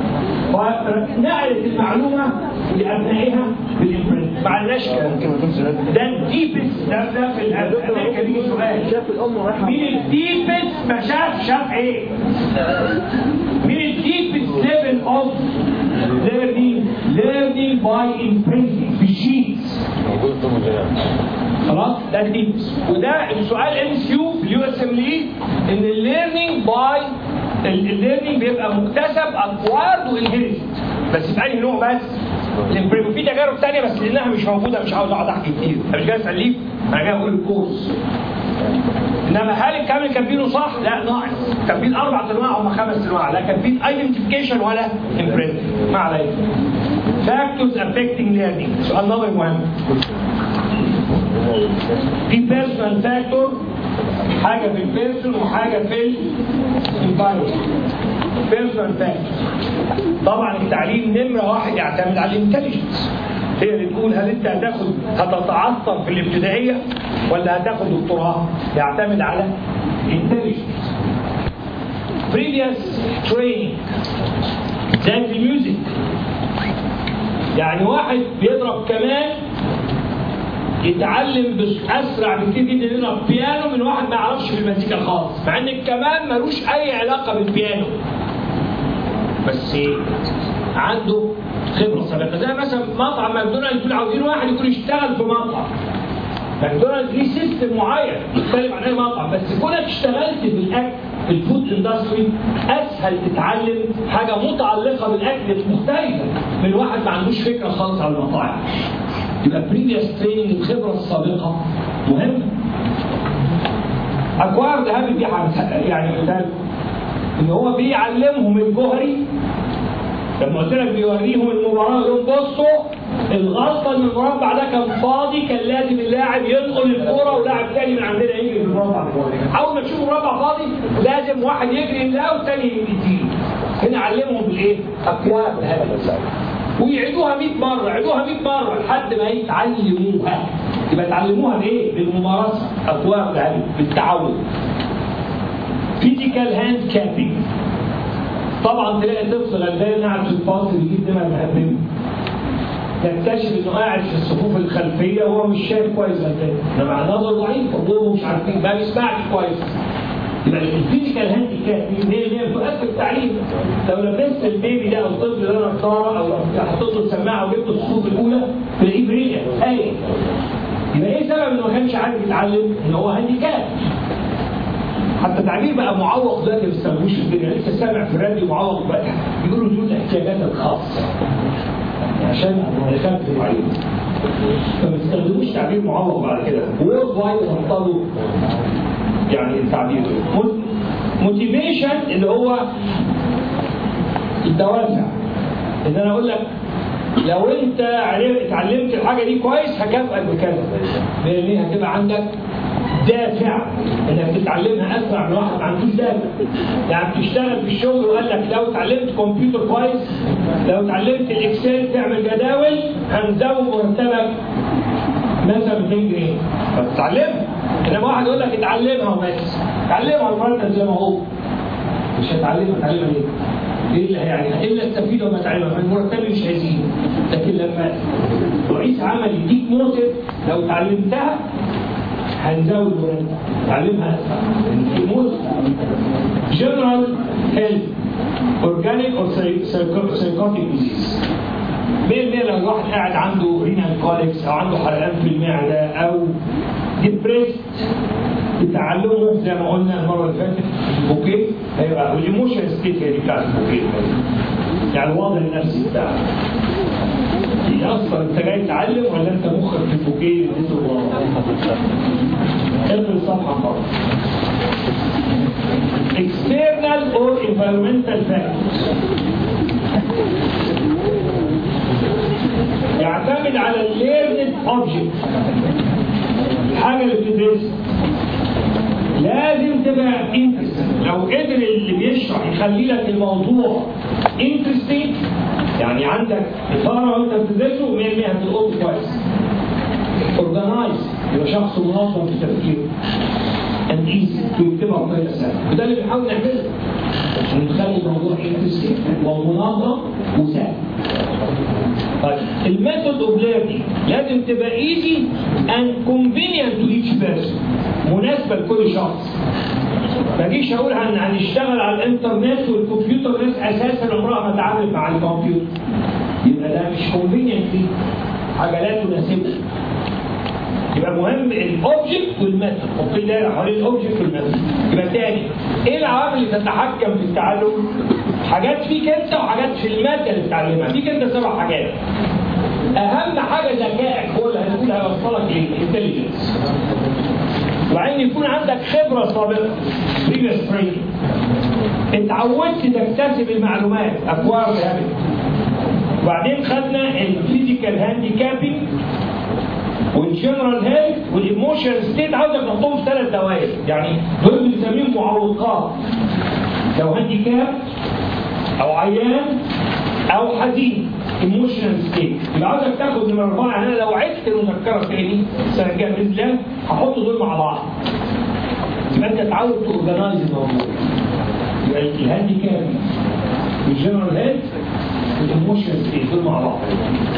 ونقلت المعلومه لابنائها بالامبرنت. ما عندناش كلام. ده الديبس، ده في الامريكا بيجي سؤال، شاف الام رايحه مين الديبس ما شاف ايه؟ مين الديبس ليفل اوف learning by imprinting بالشيتس؟ خلاص ده الديبس. وده السؤال MCQ في اليو اس ام لي، ان الليرنينج بيبقى مكتسب اكوارد وانهيرت، بس في انهي نوع بس؟ في تجارب ثانيه بس لانها مش موجوده مش عاوز اقعد احكي كتير، انا مش جاي اساليك، انا جاي اقول الكورس. انما هل الكامل كاتبينه صح؟ لا ناقص، كاتبين 4 انواع هم 5 انواع، لا كاتبين ايدنتيفيكيشن ولا امبرنت. ما عليك. فاكتورز افكتنج ليرنينج، سؤال نظري مهم. في بيرسونال فاكتور، حاجه في البيرسون وحاجه في الانفايرمنت. بيرسونال فاكتور طبعا التعليم نمره واحد يعتمد على الانتليجنس، هي اللي تقول هل انت هتتعثر في الابتدائيه ولا هتاخد دكتوراه، يعتمد على intelligence. previous training زي في الميوزك، يعني واحد بيضرب كمان يتعلم اسرع بكتير جدا يضرب بيانو من واحد ما يعرفش في المزيكا خالص، مع ان الكمان ملوش اي علاقه بالبيانو، بس عنده خبره سابقه. زي مثلا مطعم ماكدونالدز يكون عاوزين واحد يكون يشتغل في مطعم، ماكدونالدز ليه سيستم معين يختلف عن اي مطعم، بس كونك اشتغلت في الاكل في الفود اندستري اسهل تتعلم حاجه متعلقه بالاكل مختلفه من واحد ما عندوش فكره خالص عن المطاعم. يبقى بريفيوس تريننج الخبره السابقه مهمه. اكوارد هابت دي يعني مثال ان هو بيعلمهم الجوهري. لما قلت لك بيوريهم المباراه يقول بصوا الغلطه ان المربع ده كان فاضي، كان لازم اللاعب ينقل الكوره ولاعب تاني من عندنا يجري في المربع. اول ما تشوف المربع فاضي لازم واحد يجري يملاه والتاني يجري. هنا علمهم بالايه؟ اكوارد هابت. ويعيدوها 100 مره، يعيدوها 100 مره لحد ما يتعلموها. يبقى يتعلموها بايه؟ بالممارسه، اكوارد هابت، بالتعود. فيزيكال هاند كابينج. طبعا تلاقي طفل غلبان قاعد في الفصل بيجيب دماغ مهببه، تكتشف انه قاعد في الصفوف الخلفيه وهو مش شايف كويس غلبان، انما نظره ضعيف وهو مش عارفين ما بيسمعش كويس. يبقى الفيزيكال هاند كابينج هي اللي بتؤثر في التعليم. لو لبست البيبي ده او الطفل ده نظاره او حطيت له سماعه وجبت الصفوف الاولى تلاقيه بريئه هايل. يبقى ايه سبب انه ما كانش عارف يتعلم؟ ان هو هانديكاب. حتى التعبير بقى معوق دلوقتي ما بيستخدموش في الدنيا، لسه سامع في الراديو معوق بقى بيقولوا ذو الاحتياجات الخاصه عشان يخفف عليهم، فما بيستخدموش تعبير معوق بعد كده. وورد وايد بطلوا يعني التعبير. موتيفيشن اللي هو الدوافع، ان انا اقول لك لو انت اتعلمت الحاجه دي كويس هكافئك بكذا، لان هتبقى عندك دافع انك تتعلمها اسرع من واحد ما عندوش دافع. يعني بتشتغل في الشغل وقال لك لو اتعلمت كمبيوتر كويس، لو اتعلمت الاكسل تعمل جداول، هنزود مرتبك مثلا 200 جنيه، فتتعلمها. انما واحد يقول لك اتعلمها وبس، اتعلمها المرتب زي ما هو، مش هتعلمها ليه؟ ايه اللي يعني ايه اللي استفيد لما اتعلمها؟ المرتب مش هيزيد. لكن لما رئيس عمل يديك موتيف لو اتعلمتها هنزود مرتب، تعلمها موتيف. جنرال هيلث اورجانيك او سايكوتيك ديزيز، 100% لو الواحد قاعد عنده رينال كوليكس او عنده حرقان في المعده او ديبريست، بتعلمه زي ما قلنا المره اللي فاتت البوكيه هيبقى والايموشن ستيت هي بتاعت البوكيه، يعني الوضع النفسي بتاعك يأثر انت جاي تتعلم ولا انت مخك في البوكيه اللي انت وراه. اقرا الصفحه خالص. external or environmental factors يعتمد على الليرند اوبجكت، الحاجه اللي بتدرسها لازم تبقى انترستنج. لو قدر اللي بيشرح يخلي لك الموضوع انترستنج، يعني عندك اثاره وانت بتدرسه 100% هتلقطه كويس. اورجنايز، يبقى شخص منظم في تفكيره. and easy، ويكتبها بطريقه سهله، وده اللي بنحاول نعمله عشان نخلي الموضوع انترستنج ومنظم وسهل. طيب الميثود اوف ليرنينج لازم تبقى ايزي اند كونفينينت تو ايتش بيرسون، مناسبه لكل شخص. ما اجيش اقول هنشتغل على الانترنت والكمبيوتر، ناس اساسا عمرها ما اتعاملت مع الكمبيوتر، يبقى ده مش كونفينينت، حاجه لا تناسبه. يبقى مهم الاوبجكت والميثود، وفي دايره حوالين الاوبجكت والميثود. يبقى تاني ايه العوامل اللي تتحكم في التعلم؟ حاجات فيك انت وحاجات في الماده اللي بتتعلمها. فيك انت 7 حاجات. اهم حاجه ذكائك، هو اللي هنقول هيوصلك للانتليجنس. وبعدين يكون عندك خبره سابقه، بريفيس تريننج، اتعودت تكتسب المعلومات، اكوار هابت. وبعدين خدنا الفيزيكال هانديكابينج والجنرال هيلث والايموشنال ستيت، عاوزك تحطهم في 3 دوائر، يعني دول بنسميهم معوقات. لو هانديكاب او عيان او حزين، ايموشنال ستيت، يبقى عاوزك تاخد نمره 4. يعني انا لو عدت المذكره تاني السنه الجايه باذن الله هحط دول مع بعض، يبقى انت تعود تورجنايز الموضوع. يبقى الهانديكاب والجنرال هيلث والايموشنال ستيت دول مع بعض.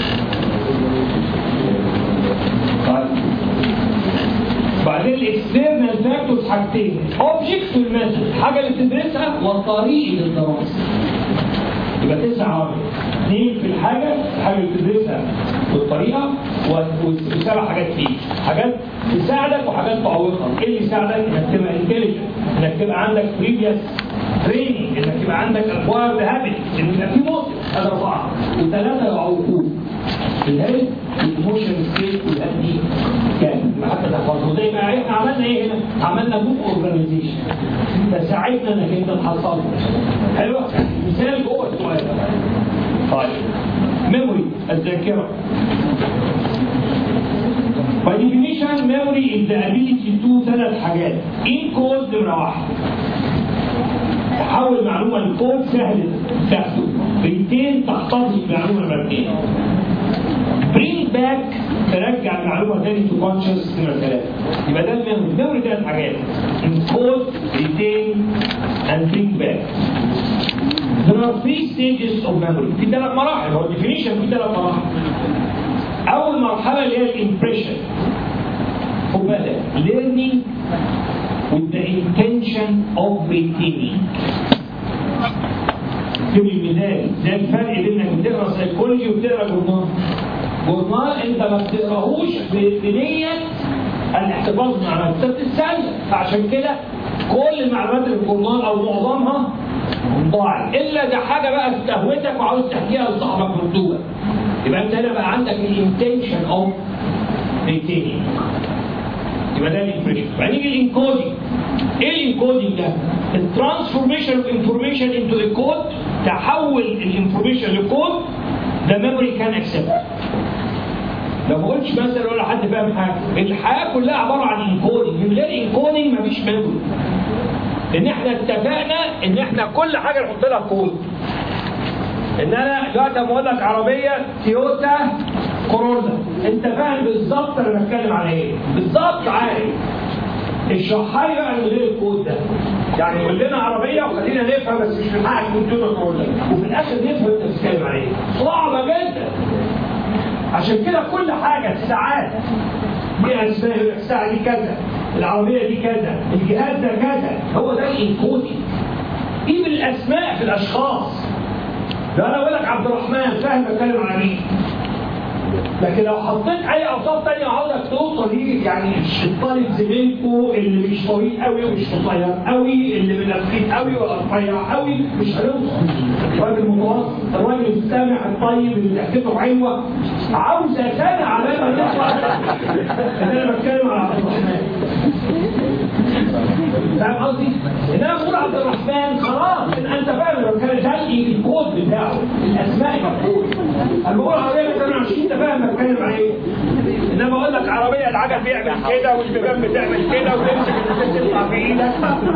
بعدين الاكسترنال فاكتورز حاجتين، اوبجكت والميثود، الحاجه اللي بتدرسها وطريقه الدراسه. يبقى 9 عوامل، 2 في الحاجه اللي بتدرسها والطريقه، و7 حاجات فيه، حاجات تساعدك وحاجات تعوقك. ايه اللي يساعدك؟ انك تبقى انتليجنت، انك تبقى عندك بريفيس تريننج، انك يبقى عندك اكوارد هابت، ان يبقى في موقف. هذا 4. و3 يعوقوك، الهيلث والايموشن ستيت والهاندي كان حتى تحفظه. زي ما احنا عملنا ايه هنا؟ عملنا جروب اورجانيزيشن، فساعدنا انك انت تحصله. حلوه؟ مثال جوه السؤال. طيب ميموري، الذاكره. By definition memory is the ability to 3 حاجات. encode نمره 1، تحول معلومه لكود سهل تاخده. retain تحتفظ بمعلومه نمره 2. bring back ترجع المعلومه تاني to conscious نمره 3. يبقى ده الميموري 3 حاجات: encode، retain and bring back. There are 3 stages of memory. في 3 مراحل، هو definition في 3 مراحل. أول مرحلة اللي هي الامبريشن، هو ده learning with the intention of retaining. في المثال ده الفرق بين انك بتقرا سايكولوجي وبتقرا جورنال. جورنال انت ما بتقراهوش بنية الاحتفاظ من معلومات، انت بتتسلى، فعشان كده كل المعلومات اللي في الجورنال او معظمها ضاعت، الا ده حاجه بقى في قهوتك وعاوز تحكيها لصاحبك مكتوبه. يبقى انت هنا بقى عندك الانتنشن اوف ريتيننج. يبقى ده الامبريشن. وهنيجي الانكودنج. ايه الانكودنج ده؟ الترانسفورميشن اوف انفورميشن انتو ا كود، تحول الانفورميشن لكود ده ميموري كان اكسبت. لو ما قلتش مثلا ولا حد فاهم حاجه، الحياه كلها عباره عن انكودنج، من غير انكودنج مفيش ميموري. ان احنا اتفقنا ان احنا كل حاجه نحط لها كود. ان انا دلوقتي لما اقول لك عربيه تويوتا كورولا، انت فاهم بالظبط انا بتكلم على ايه؟ بالظبط عارف. اشرحها لي بقى من غير الكود ده. يعني قول لنا عربيه وخلينا نفهم، بس مش من حقك تكون تويوتا كورولا، وفي الاخر نفهم انت بتتكلم على ايه. صعبه جدا. عشان كده كل حاجه الساعات دي اسماء، الساعه دي كذا، العربيه دي كذا، الجهاز ده كذا، هو ده الانكودنج. ايه بالاسماء في الاشخاص. ده انا اقول لك عبد الرحمن، فاهم بتكلم على مين. لكن لو حطيت اي اوصاف ثانيه عاوزك توصل ليه، يعني الطالب زميلكو اللي مش طويل قوي ومش قصير قوي، اللي منفخ قوي ولا رفيع قوي، مش هنوصل. الراجل المتوسط، الراجل السامع الطيب اللي ضحكته حلوه، عاوزه سنه على ما نوصل. انا بتكلم على عبد الرحمن. فاهم قصدي؟ ان انا بقول عبد الرحمن خلاص انت فاهم لو كان ده الكود بتاعه، الاسماء مفهومه. انا بقول عربيه 22 انت فاهم بتكلم على ايه؟ انما اقول لك عربيه العجل بيعمل كده والبيبان بتعمل كده وتمسك تطلع في ايدك.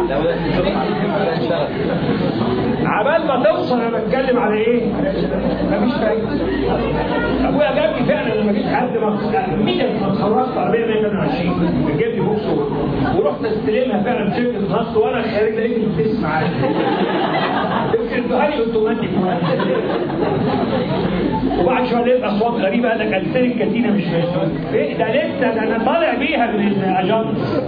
عبال ما توصل انا بتكلم على ايه؟ مفيش فايده. ابويا جابني فعلا لما جيت حد ما اتخرجت عربيه 122 جاب لي بوكس ورحت استلمها فعلا في شركه نصر، وانا خارج لقيت التسمع معايا. يمكن ادوها لي اوتوماتيك. وبعد شويه لقيت اصوات غريبه، قال لك السير الكتينه مش مسؤول. ايه ده لسه ده انا طالع بيها من الاجانس.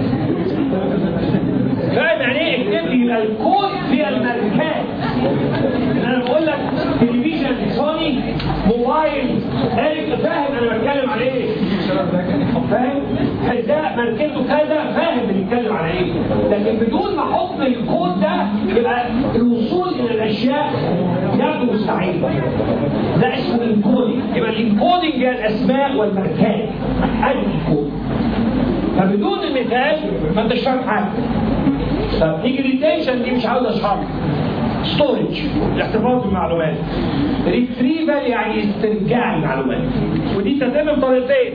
فاهم يعني ايه اكتب لي يبقى الكود في الماركات. انا بقول لك تلفزيون سوني موبايل اريك، فاهم انا بتكلم على ايه؟ فاهم؟ حذاء ماركته كذا، فاهم بنتكلم على ايه؟ لكن بدون ما احط الكود ده يبقى الوصول الى الاشياء يبدو مستحيل. ده اسمه انكودنج. يبقى الانكودنج هي الاسماء والماركات. ادي الكود. فبدون المثال ما انتش فاهم حاجه. طب نيجي ريتنشن دي مش عاوز اشرحها. ستورج الاحتفاظ بالمعلومات. ريتريفال يعني استرجاع المعلومات، ودي تتم بطريقتين.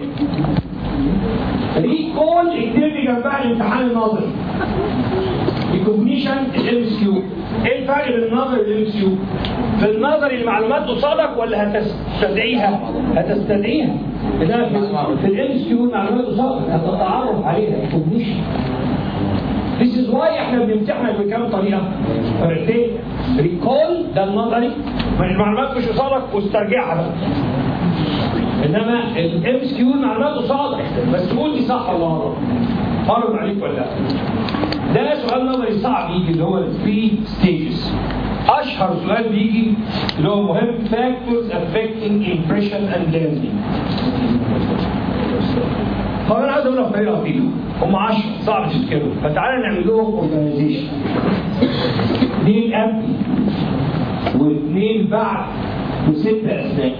ريكول اكتب لي جنبها الامتحان النظري. ريكوجنيشن الام اس كيو. ايه الفرق بين النظري والام اس كيو؟ في النظري المعلومات قصادك ولا هتستدعيها؟ هتستدعيها. انما في الام اس كيو المعلومات قصادك هتتعرف عليها. ريكوجنيشن. This is why احنا بنمتحنك بكام طريقه؟ طريقتين. ريكول ده النظري، المعلومات مش قصادك واسترجعها بقى. انما الام اس كيو المعلومات قصادك، بس قول لي صح ولا غلط. فرض عليك ولا لا؟ ده سؤال نظري صعب يجي اللي هو الثري ستيجز. اشهر سؤال بيجي اللي هو مهم factors affecting impression and learning. طب انا عايز اقولها بطريقه لطيفه، هم 10 صعب تفتكروا، فتعالى نعمل لهم اورجانيزيشن. 2 قبل و2 بعد و6 اسماء.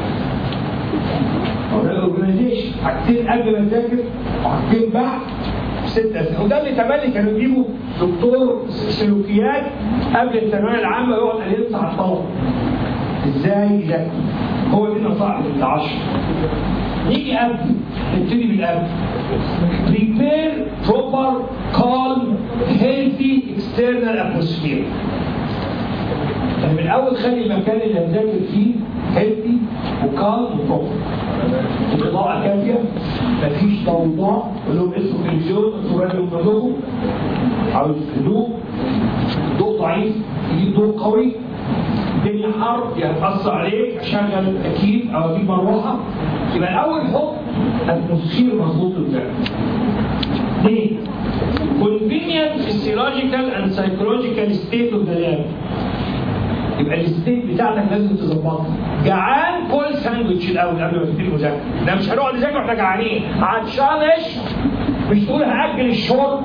ده الاورجانيزيشن، حاجتين قبل ما تذاكر وحاجتين بعد 6 اسماء. وده اللي تملي كانوا يجيبوا دكتور سلوكيات قبل الثانويه العامه يقعد ينصح الطلبه ازاي يذاكروا. هو دي نصائح ال10. نيجي قبل، نبتدي بالقبل. prepare proper calm healthy external atmosphere. يعني من الاول خلي المكان اللي هتذاكر فيه healthy وكالم وبروبر. الاضاءه كافيه، مفيش ضوضاء، كلهم اسمه تلفزيون، انتوا راجل كلكم عاوز هدوء، ضوء ضعيف، تجيب ضوء قوي. الدنيا حر هتأثر عليك، اشغل تكييف او اجيب مروحه. يبقى الاول حط اتموسفير مظبوط للذاكره. ليه؟ convenient physiological and psychological state of the lab. يبقى الستيت بتاعتك لازم تظبطها. جعان كل ساندوتش الاول قبل ما تبتدي المذاكره. ده مش هنقعد نذاكر واحنا جعانين. عطشان مش تقول هاجل الشرب.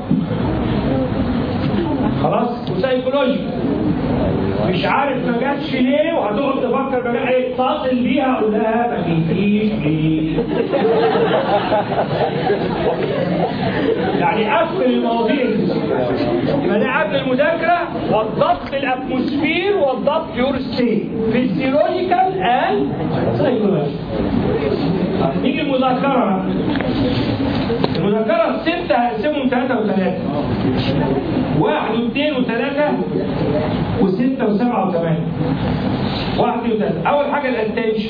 خلاص؟ وسايكولوجي. مش عارف ما جاتش ليه وهتقعد تفكر بقى اتصل بيها اقول لها ما جيتيش ليه؟ المواضيع يبقى ده قبل المذاكره، وضبط الاتموسفير وضبط يور ستيت فيزيولوجيكال اند سايكولوجيكال. نيجي المذاكره. المذاكره السته هقسمهم 3 و3، 1 و2 و3 و6 و7 و8. 1 و 3. اول حاجه الاتنشن.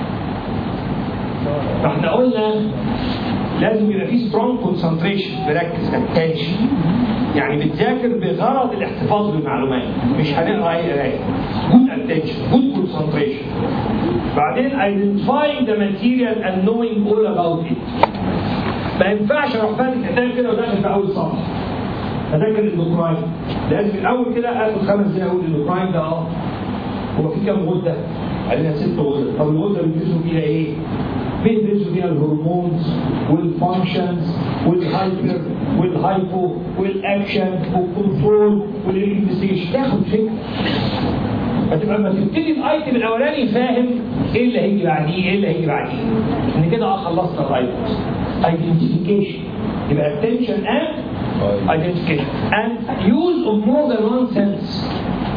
فاحنا قلنا لازم يبقى فيه سترونج كونسنتريشن، بركز اتنشن، يعني بتذاكر بغرض الاحتفاظ بالمعلومات، مش هنقرا اي قرايه. جود اتنشن، جود كونسنتريشن. بعدين identifying the material and knowing all about it. ما ينفعش اروح فاتح كتاب كده وداخل في اول صفحه اذاكر الاندوكراين، لازم الاول كده اخد 5 دقايق اقول الاندوكراين ده هو في كام غده؟ علينا 6 غدد. طب الغده بيدرسوا فيها ايه؟ بيدرسوا فيها الهرمونز والفانكشنز والهايبر والهايبو والاكشن والكنترول والانفستيجيشن، تاخد فكره. فتبقى لما تبتدي الايتم الاولاني فاهم ايه اللي هيجي بعديه، ايه اللي هيجي بعديه. ان كده خلصنا الايتمز. ايدنتيفيكيشن يبقى attention and identification and use of more than one sense.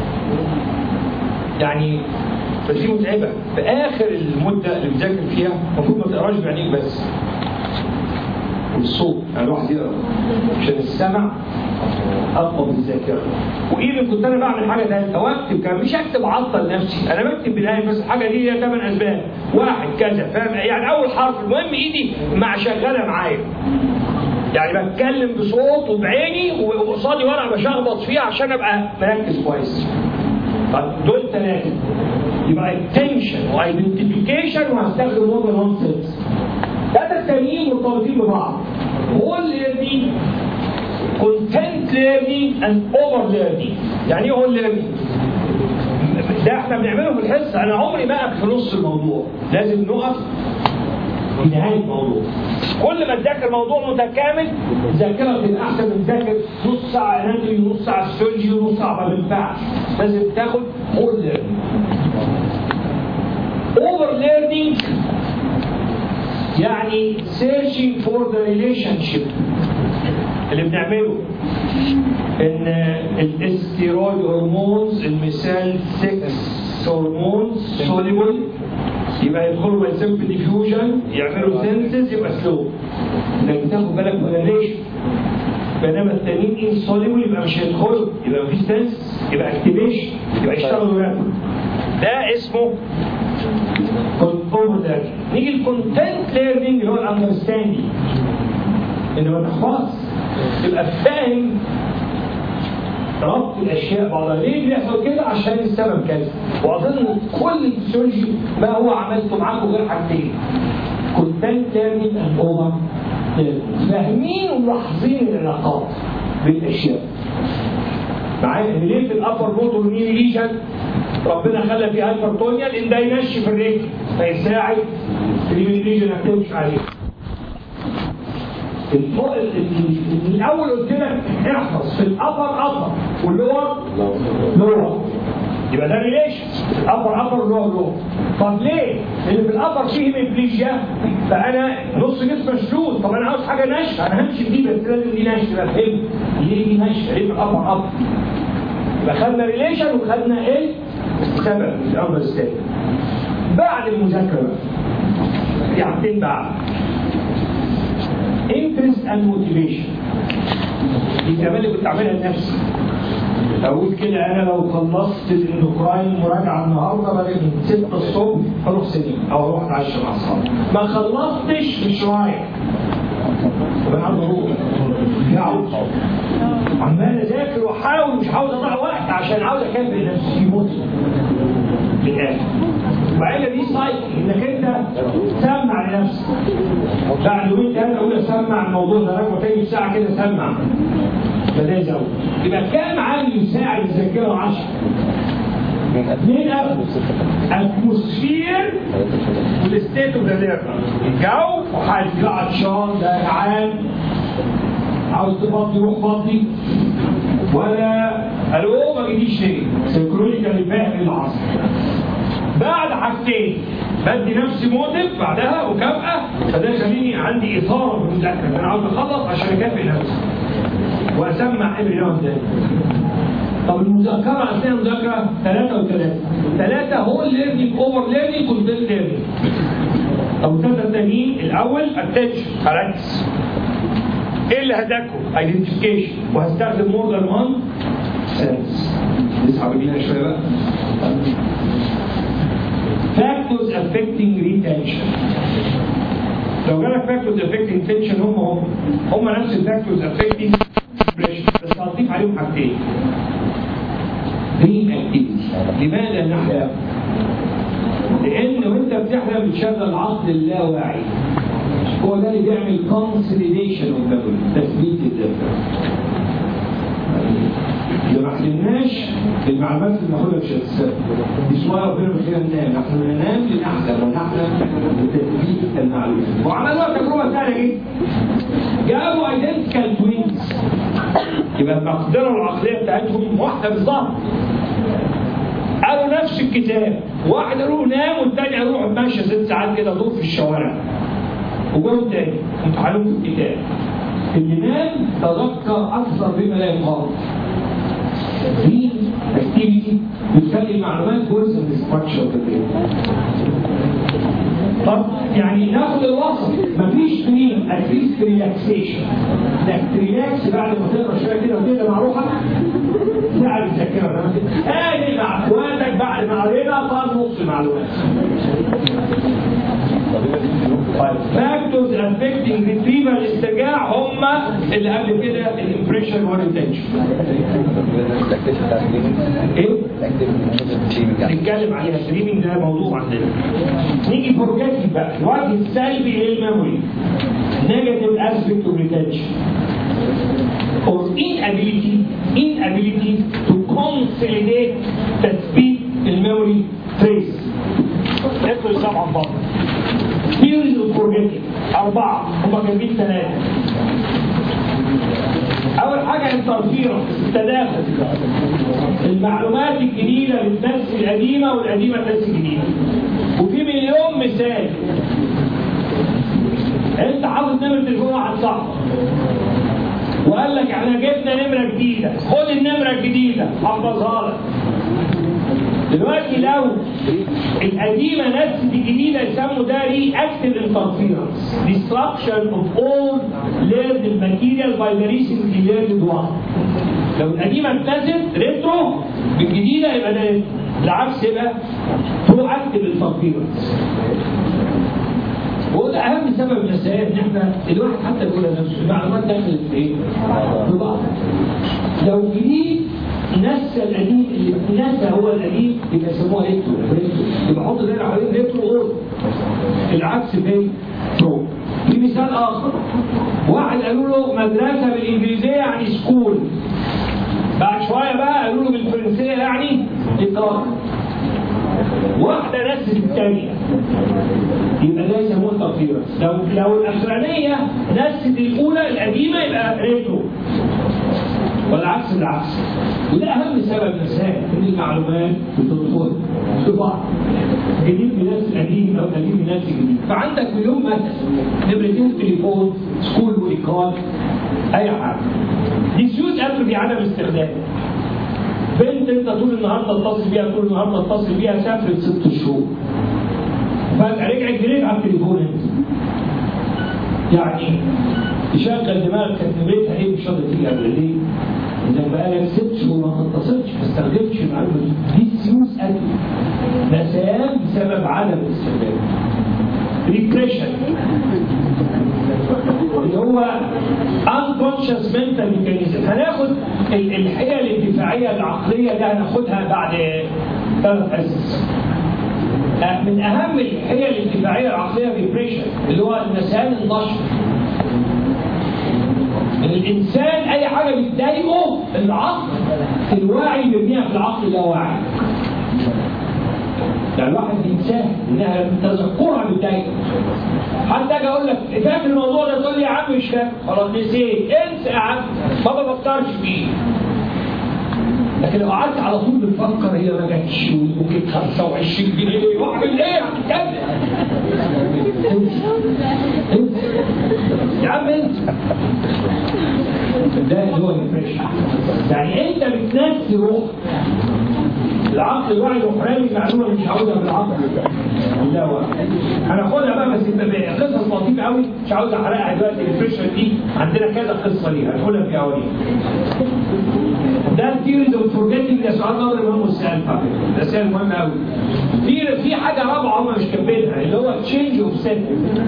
يعني بس دي متعبه في اخر المده اللي بتذاكر فيها، المفروض ما تقراش بعينيك بس، والصوت يعني الواحد يقرا عشان السمع اقوى من الذاكره. وايفن كنت انا بعمل حاجه ثالثه واكتب كمان، مش اكتب عطل نفسي، انا بكتب بالآية بس الحاجه دي ليها 8 اسباب، 1 كذا، فاهم يعني اول حرف، المهم ايدي مع شغاله معايا. يعني بتكلم بصوت وبعيني وقصادي ورقه بشخبط فيها عشان ابقى مركز كويس. طيب دول 3 يبقى attention وايدنتيفيكيشن، وهستخدم موديل نونسنس. 3 التانيين مرتبطين ببعض. whole learning، content learning and over learning. يعني ايه whole learning؟ ده احنا بنعمله في الحصه، انا عمري ما اقف في نص الموضوع، لازم نقف في نهايه الموضوع. كل ما تذاكر موضوع متكامل ذاكرة تبقى احسن من تذاكر نص ساعه اناتومي ونص ساعه سيرجي ونص ساعه ما ينفعش. لازم تاخد whole learning. over learning يعني searching for the relationship. اللي بنعمله ان الاستيرويد هرمونز، المثال 6 هرمونز soluble، يبقى يدخلوا باي سمبل ديفيوجن يعملوا سينثيز يبقى سلو، لكن تاخد بالك من الريليشن. بينما التانيين انسوليبل يبقى مش هيدخلوا، يبقى مفيش سينثيز، يبقى اكتيفيشن، يبقى يشتغلوا رابط. ده اسمه اوفر ليرنينج. نيجي الكونتنت ليرنينج اللي هو الاندرستاندينج، اللي ما تحفظش، تبقى فاهم ربط الاشياء بعضها. ليه بيحصل كده؟ عشان السبب كذا. واظن كل الفسيولوجي ما هو عملته معاكم غير حاجتين: كونتنت ليرنينج اند اوفر ليرنينج. فاهمين وملاحظين العلاقات بالاشياء. معايا ان ليه في الابر موتور نيري ليجن ربنا خلى فيه هايبرتونيا؟ لان ده ينشف الرجل فيساعد النيري ليجن ما تمشي عليه. الاول قلت لك احفظ في الابر واللور لور، يبقى ده ريليشن. الابر لور. طب ليه؟ لان في الابر فيه هيميبليجيا، فانا نص جسم مشدود، طب انا عاوز حاجه ناشفه، انا همشي بدي بس لازم دي ناشفه. يبقى فهمت ليه دي ناشفه؟ ليه في الابر؟ يبقى خدنا ريليشن وخدنا ايه؟ سبب الاندرستاندينج. بعد المذاكره بقى في حاجتين بعد: interest and motivation. دي كمان اللي كنت اعملها لنفسي. اقول كده انا لو خلصت الاندوكراين مراجعه النهارده بدل من 6 الصبح اروح سينما او اروح اتعشى مع اصحابي. ما خلصتش مش رايح. طب انا عاوز اروح عمال اذاكر واحاول، مش عاوز اضيع وقت عشان عاوز اكمل نفسي موت للاخر. وعيلة دي سايكل انك انت تسمع لنفسك. بعد يومين 3 اقول اسمع الموضوع ده راجع تاني ساعه كده سمع. فده يزود. يبقى كام عامل يساعد الذاكره 10؟ 2 اتموسفير والستيت اوف ذا ليرنر، الجو وحالتي بقى عطشان جعان عاوز تفضي روح فضي، ولا الو ما جيتيش ليه؟ سيكولوجيكالي فاهم اللي حصل. بعد حاجتين بدي نفسي موتيف بعدها مكافأة، فده يخليني عندي إثارة في المذاكرة، أنا عاوز أخلص عشان أكافئ نفسي. واسمع حبر هنا قدامي. طب المذاكره اثناء المذاكره 3 و3. 3 هو ليرنينج اوفر ليرنينج كونتنت ليرنينج. طب ال3 التانيين الاول اتنشن هركز. ايه اللي هداكم؟ ايدنتيفيكيشن وهستخدم مور ذان وان سنس. نسحب بينا شويه بقى. Factors affecting retention. لو جالك factors affecting retention هم نفس الفاكتورز affecting expression بس هضيف عليهم حاجتين. dream activity. لماذا نحلم؟ لأن وأنت بتحلم بتشغل العقل اللاواعي. هو ده اللي بيعمل consolidation of memory، تثبيت الذاكرة. إذا ما حلمناش المعلومات اللي بناخدها مش هتستفاد. دي شوية ربنا بيخلينا ننام، نحن ننام لنحلم ونحلم لتثبيت المعلومات. وعملوها تجربة سهلة جدا. جابوا identical twins. يبقى المقدرة العقلية بتاعتهم واحدة بالظبط. قالوا نفس الكتاب، واحد قالوا نام والتاني قالوا روح اتمشى 6 ساعات كده دور في الشوارع. وجابوا تاني امتحانهم في الكتاب. اللي نام تذكر أكثر بما لا يقال. دي اكتيفيتي بتخلي المعلومات جزء من الستراكشر كده. طب يعني ناخد الوسط، مفيش دريم، اتليست ريلاكسيشن. انك تريلاكس بعد ما تقرا شويه كده وتبدا مع روحك ساعه الذاكره. ادي مع اخواتك بعد ما قرينا صار نص المعلومات. فاكتورز افكتنج ريتريفال الاسترجاع هم اللي قبل كده الامبريشن والريتنشن. ايه؟ نتكلم عليها. ستريمينج ده موضوع عندنا. نيجي فورجيتنج بقى. الوجه السلبي للميموري. نيجاتيف اسبكت اوف ريتنشن. or inability to consolidate تثبيت الميموري تريس. اكتب السبعه عن بعض. theories of forgetting 4 هم جايبين 3. أول حاجة الترفيرة، التداخل. المعلومات الجديدة بتنسي القديمة والقديمة تنسي الجديدة. وفي مليون مثال. أنت حافظ نمرة تليفون واحد صاحبك وقال لك احنا جبنا نمرة جديدة، خد النمرة الجديدة حفظها لك. دلوقتي لو القديمه نفس الجديده يسموا ده reactive interference destruction of all learned material by the recently learned one. لو القديمه ابتزت ريترو بالجديده يبقى ده ريترو. العكس يبقى proactive interference. وده اهم سبب من السبب ان احنا الواحد حتى يقول لنفسه المعلومات دخلت في ايه؟ في بعض. لو جديد نسى القديم، اللي نسى هو القديم يبقى يسموها ريترو. يبقى حط دايره حوالين ريترو اول. العكس فين؟ برو. في مثال اخر. واحد قالوا له مدرسه بالانجليزيه يعني سكول. بعد شويه بقى قالوا له بالفرنسيه يعني اقامه. واحده نست الثانيه. يبقى ده يسموه ترفيرس. لو الاخرانيه نست الاولى القديمه يبقى ريترو. والعكس بالعكس. وده اهم سبب مسائل ان المعلومات بتدخل في بعض. جديد بنفس القديم او قديم بنفس الجديد. فعندك مليون مثل. نمرتين تليفون، سكول وايقاد، اي حاجه. ديسيوز اتروفي عدم استخدام. بنت انت طول النهار تتصل بيها، طول النهار تتصل بيها، سافرت 6 شهور. فجأة رجعت جريت على التليفون انت. يعني تشغل دماغك كانت نمرتها ايه مش راضيه تيجي قبل ليه؟ إذا بقالك 6 شهور ما اتصلتش ما استخدمتش المعلومة دي. ديسيوز اتروفي. نسيان بسبب عدم الاستخدام. ريبريشن اللي هو unconscious mental mechanism. هناخد الحيل الدفاعية العقلية ده هناخدها بعد 3 حصص. من أهم الحيل الدفاعية العقلية ريبريشن اللي هو النسيان النشط. الإنسان أي حاجة بتضايقه العقل الواعي بيرميها في العقل اللاواعي. يعني الواحد بينساه انها تذكرها بتضايقه. حتى اجي اقول لك فاهم الموضوع ده تقول لي يا عم مش فاهم، خلاص نسيت، انسى يا عم ما بفكرش فيه. لكن لو قعدت على طول بتفكر هي ما جاتش وممكن 25 جنيه واعمل ايه؟ هتكمل. انسى يا عم انسى. ده اللي هو الامبريشن. يعني انت بتنسي روح العقل الواعي الاخراني المعلومه اللي مش عاوزها بالعقل اللاواعي. هناخدها بقى بس يبقى قصص لطيفه قوي مش عاوز احرقها دلوقتي. الامبريشن دي عندنا كذا قصه ليها هنقولها في اولين. ده الثيوريز اوف فورجيتنج، ده سؤال نظري مهم والسؤال فاهم، ده سؤال مهم قوي. في حاجه رابعه هم مش كاتبينها اللي هو تشينج اوف سيت،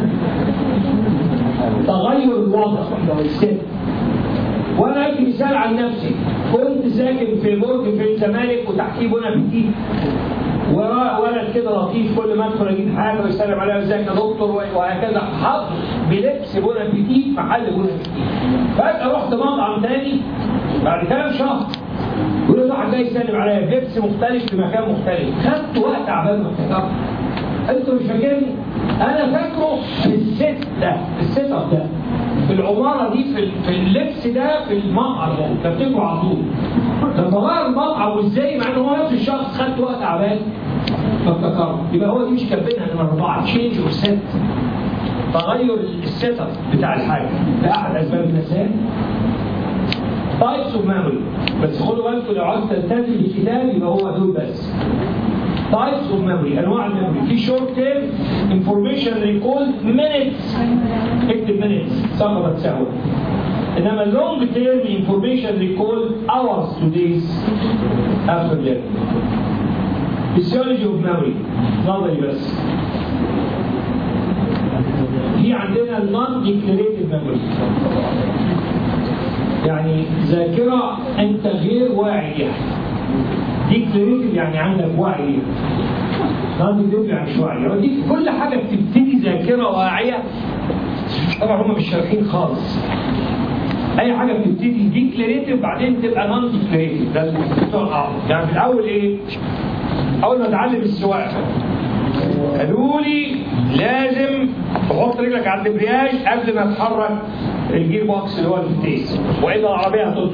تغير الوضع الست. وانا ادي مثال عن نفسي، كنت ساكن في برج في الزمالك وتحتيه بون ابيتيت، ولد كده لطيف كل ما ادخل اجيب حاجه ويسلم عليها ازيك يا دكتور وهكذا، حط بلبس بون ابيتيت محل بون ابيتيت. فجاه رحت مطعم تاني بعد كام شهر يقول له واحد جاي يسلم عليا بلبس مختلف في مكان مختلف، خدت وقت عبال ما افتكرت. انتوا مش فاكرني؟ انا فاكره في الست اب ده في العماره دي في اللبس ده في المطعم ده بفتكره على طول. لما غير المطعم وازاي مع انه هو نفس الشخص خدت وقت عبال ما افتكرت. يبقى هو دي مش كاتبينها نمره 4، تشينج اوف سيت، تغير السيت اب بتاع الحاجه. ده احد اسباب النسيان. تايبس اوف ميموري، بس خدوا بالكم لو عاوز تلتزم بالكتاب يبقى هو دول بس. types of memory، انواع الميموري. في short term information recall minutes، اكتب minutes سقطت سهوا. انما long term information recall hours to days after learning. physiology of memory نظري بس. في عندنا non declarative memory، يعني ذاكرة انت غير واعي ليها. ديكلاريتيف يعني عندك وعي، نون يعني مش واعي. يعني دي كل حاجه بتبتدي ذاكره واعيه، طبعا هم مش شارحين خالص. اي حاجه بتبتدي ديكلاريتيف بعدين تبقى نون ديكلاريتيف، ده بتوع يعني في الاول ايه؟ اول ما اتعلم السواقه قالوا لي لازم تحط رجلك على الدبرياج قبل ما تحرك الجير بوكس اللي هو الفتيس، والا العربيه هتطفو.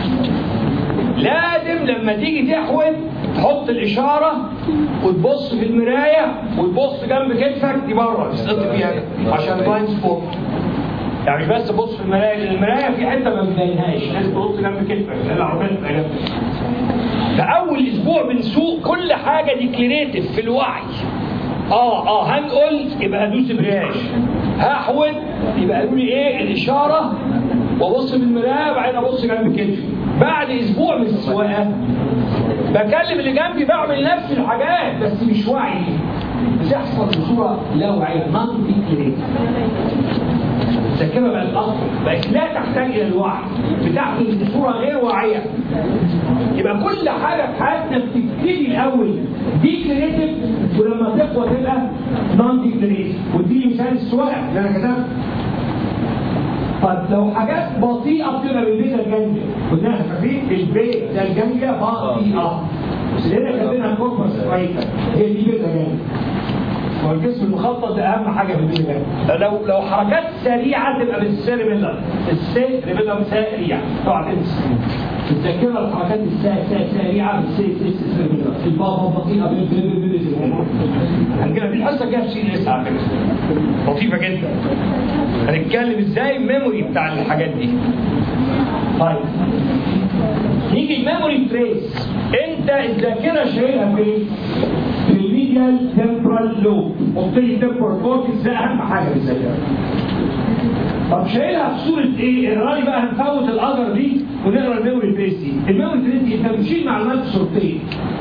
لازم لما تيجي تحود تحط الاشاره وتبص في المرايه وتبص جنب كتفك دي بره تسقط فيها عشان بلايند سبوت. يعني مش بس تبص في المرايه، لان المرايه في حته ما بتبينهاش، لازم تبص جنب كتفك لان العربيه تبقى جنبك. فاول اسبوع بنسوق كل حاجه ديكليريتيف في الوعي. هنقول يبقى ادوس برياج، هحود يبقى قالوا لي ايه الاشاره وابص في المرايه وبعدين ابص جنب كتفي. بعد اسبوع من السواقه بكلم اللي جنبي بعمل نفس الحاجات بس مش واعي، بتحصل بصوره لا واعيه، نون ديكليريتيف. الذاكره بقت اصلا بقت لا تحتاج الى الوعي، بتحدث بصوره غير واعيه. يبقى كل حاجه في حياتنا بتبتدي الاول ديكليريتيف ولما تقوى تبقى نون ديكليريتيف. ودي مثال السواقه اللي انا كتبت. طب لو حاجات بطيئه بتبقى بالبيتا الجانبيه، قلناها فاكرين البيتا الجانبيه بطيئه، بس هنا كاتبينها كوربس رايتا، هي دي بيتا جانبيه. والجسم المخطط ده اهم حاجه في البيتا جانبيه. لو حركات سريعه تبقى بالسيرميلر، السيرميلر سريع، اوعى تنسى. الذاكره الحركات السريعه بالسيرميلر، البابا بطيئه هنجيبها في الحصه الجايه في CNS على فكره. لطيفه جدا. هنتكلم ازاي الميموري بتاع الحاجات دي. طيب نيجي الميموري تريس. انت الذاكره شايلها فين؟ في الميديال تمبرال لوب، قلت تمبرال كورتكس ده اهم حاجه في الذاكره. طب شايلها في صوره ايه؟ اقرا لي بقى، هنفوت الاذر دي ونقرا الميموري تريس دي. الميموري تريس دي انت بتشيل معلومات في صورتين،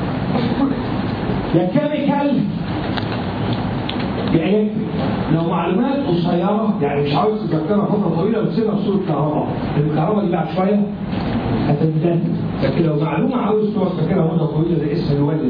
يا كيميكال يا الكتريك. لو معلومات قصيره يعني مش عاوز تذكرها فتره طويله وتسيبها في صوره كهرباء، الكهرباء دي بعد شويه هتنتهي. لكن لو معلومه عاوز تقعد تذكرها مده طويله زي اسم الوالد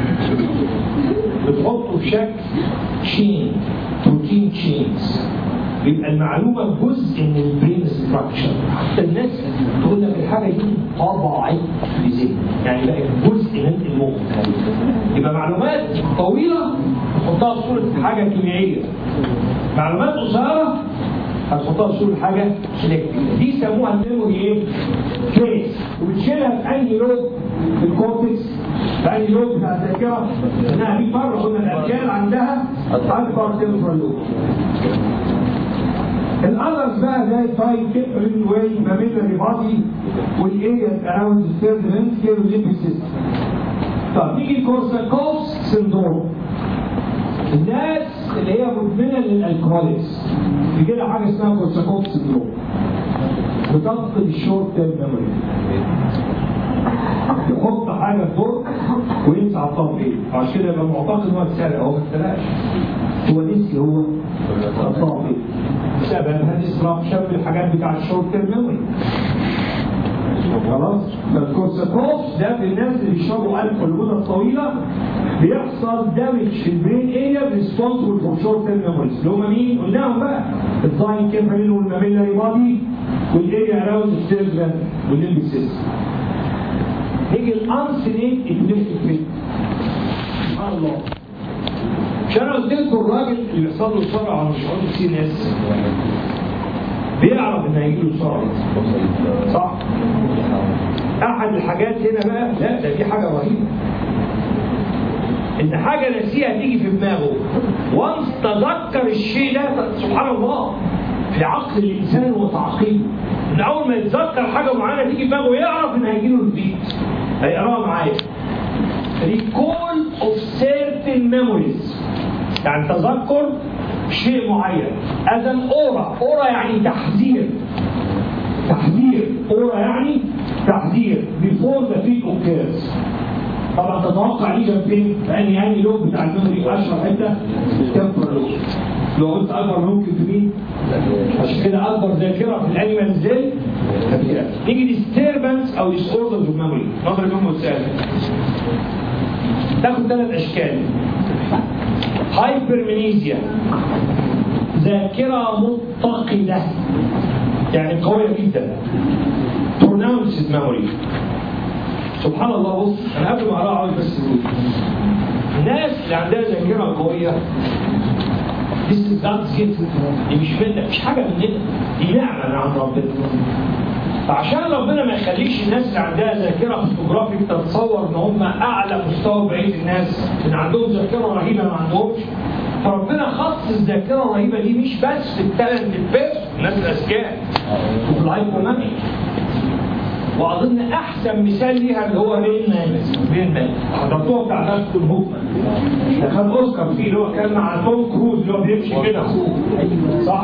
بتحطه في شكل تشين، بروتين تشينز، بيبقى المعلومه جزء من البرين ستراكشر. حتى الناس تقول لك الحاجه دي طبعت في ذهني، يعني بقت جزء من المخ. يبقى معلومات طويله تحطها في صوره حاجه كيميائيه، معلومات قصيره هتحطها في صوره حاجه سلكتيف. دي يسموها الميموري ايه؟ تريس. وبتشيلها في اي لوب في الكورتكس، في اي لوب بتاع الذاكره. انها في مره قلنا الاشكال عندها اكبر تمبرال لوب. الاذرز بقى زي التايم تيبرين والماميلاري بادي والاريا اراوند الثيرد هيمسفير والليمبيك سيستم. طب نيجي كورساكوفز سندروم. الناس اللي هي مدمنه للالكهوليكس بيجي لها حاجه اسمها كورساكوفز سندروم، بتفقد الشورت تيرم ميموري. يحط حاجه في بوك وينسى على الطرف ايه، عشان كده يبقى معتقد ان هو اتسرق. هو ما اتسرقش، هو نسي هو الطرف ايه بسبب الديستراكشن بالحاجات بتاع الشورت تيرم ميموري. خلاص؟ فالكورساكوفز ده في الناس اللي بيشربوا الكحول لمده طويله بيحصل دامج في البرين اريا ريسبونسبل فور شورت تيرم ميموريز، اللي هم مين؟ قلناهم بقى الزاين كيمبرين والماميلاري بادي والاريا اراوند الثيرد والليمبيك سيستم. نيجي الانسينيت ابنيتيك فيت. سبحان الله. مش انا قلت لكم الراجل اللي بيحصل له صرع على مشروع السي ان اس بيعرف ان هيجي له صرع، صح؟ احد الحاجات هنا بقى لا ده في حاجه رهيبه، ان حاجه نسيها تيجي في دماغه وانس تذكر الشيء ده. سبحان الله في عقل الانسان وتعقيده، ان اول ما يتذكر حاجه معينه تيجي في دماغه يعرف ان هيجي له البيت. هيقراها معايا recall of certain memories، يعني تذكر شيء معين. as an aura يعني تحذير، aura يعني تحذير before the fit occurs. طبعا تتوقع ليه كان فين؟ لأن لوب بتاع الميموري أشهر حتة تمبرال لوب. لو قلت أكبر ممكن في مين؟ عشان كده أكبر ذاكرة في الأنيمال إزاي؟ نيجي disturbance أو disorders of memory. نظري منهم السؤال تاخد 3 أشكال. هايبرمنيزيا، ذاكرة متقدة يعني قوية جدا. pronounced memory. سبحان الله. بص انا قبل ما اقرا عاوز بس اقول الناس اللي عندها ذاكره قويه دي مش منك، مش حاجه مننا، دي نعمه من عند ربنا. فعشان ربنا ما يخليش الناس اللي عندها ذاكره فوتوغرافيك تتصور ان هم اعلى مستوى بعيد الناس اللي عندهم ذاكره رهيبه ما عندهمش، فربنا خص الذاكره الرهيبه دي مش بس في التالنت البيرس الناس الاذكياء وفي الهايبوماني. واظن احسن مثال ليها اللي هو رين مان حضرتوها بتاع داستون هوفمان، ده خد اوسكار فيه، اللي هو كان مع توم كروز اللي هو بيمشي كده اخوه، صح؟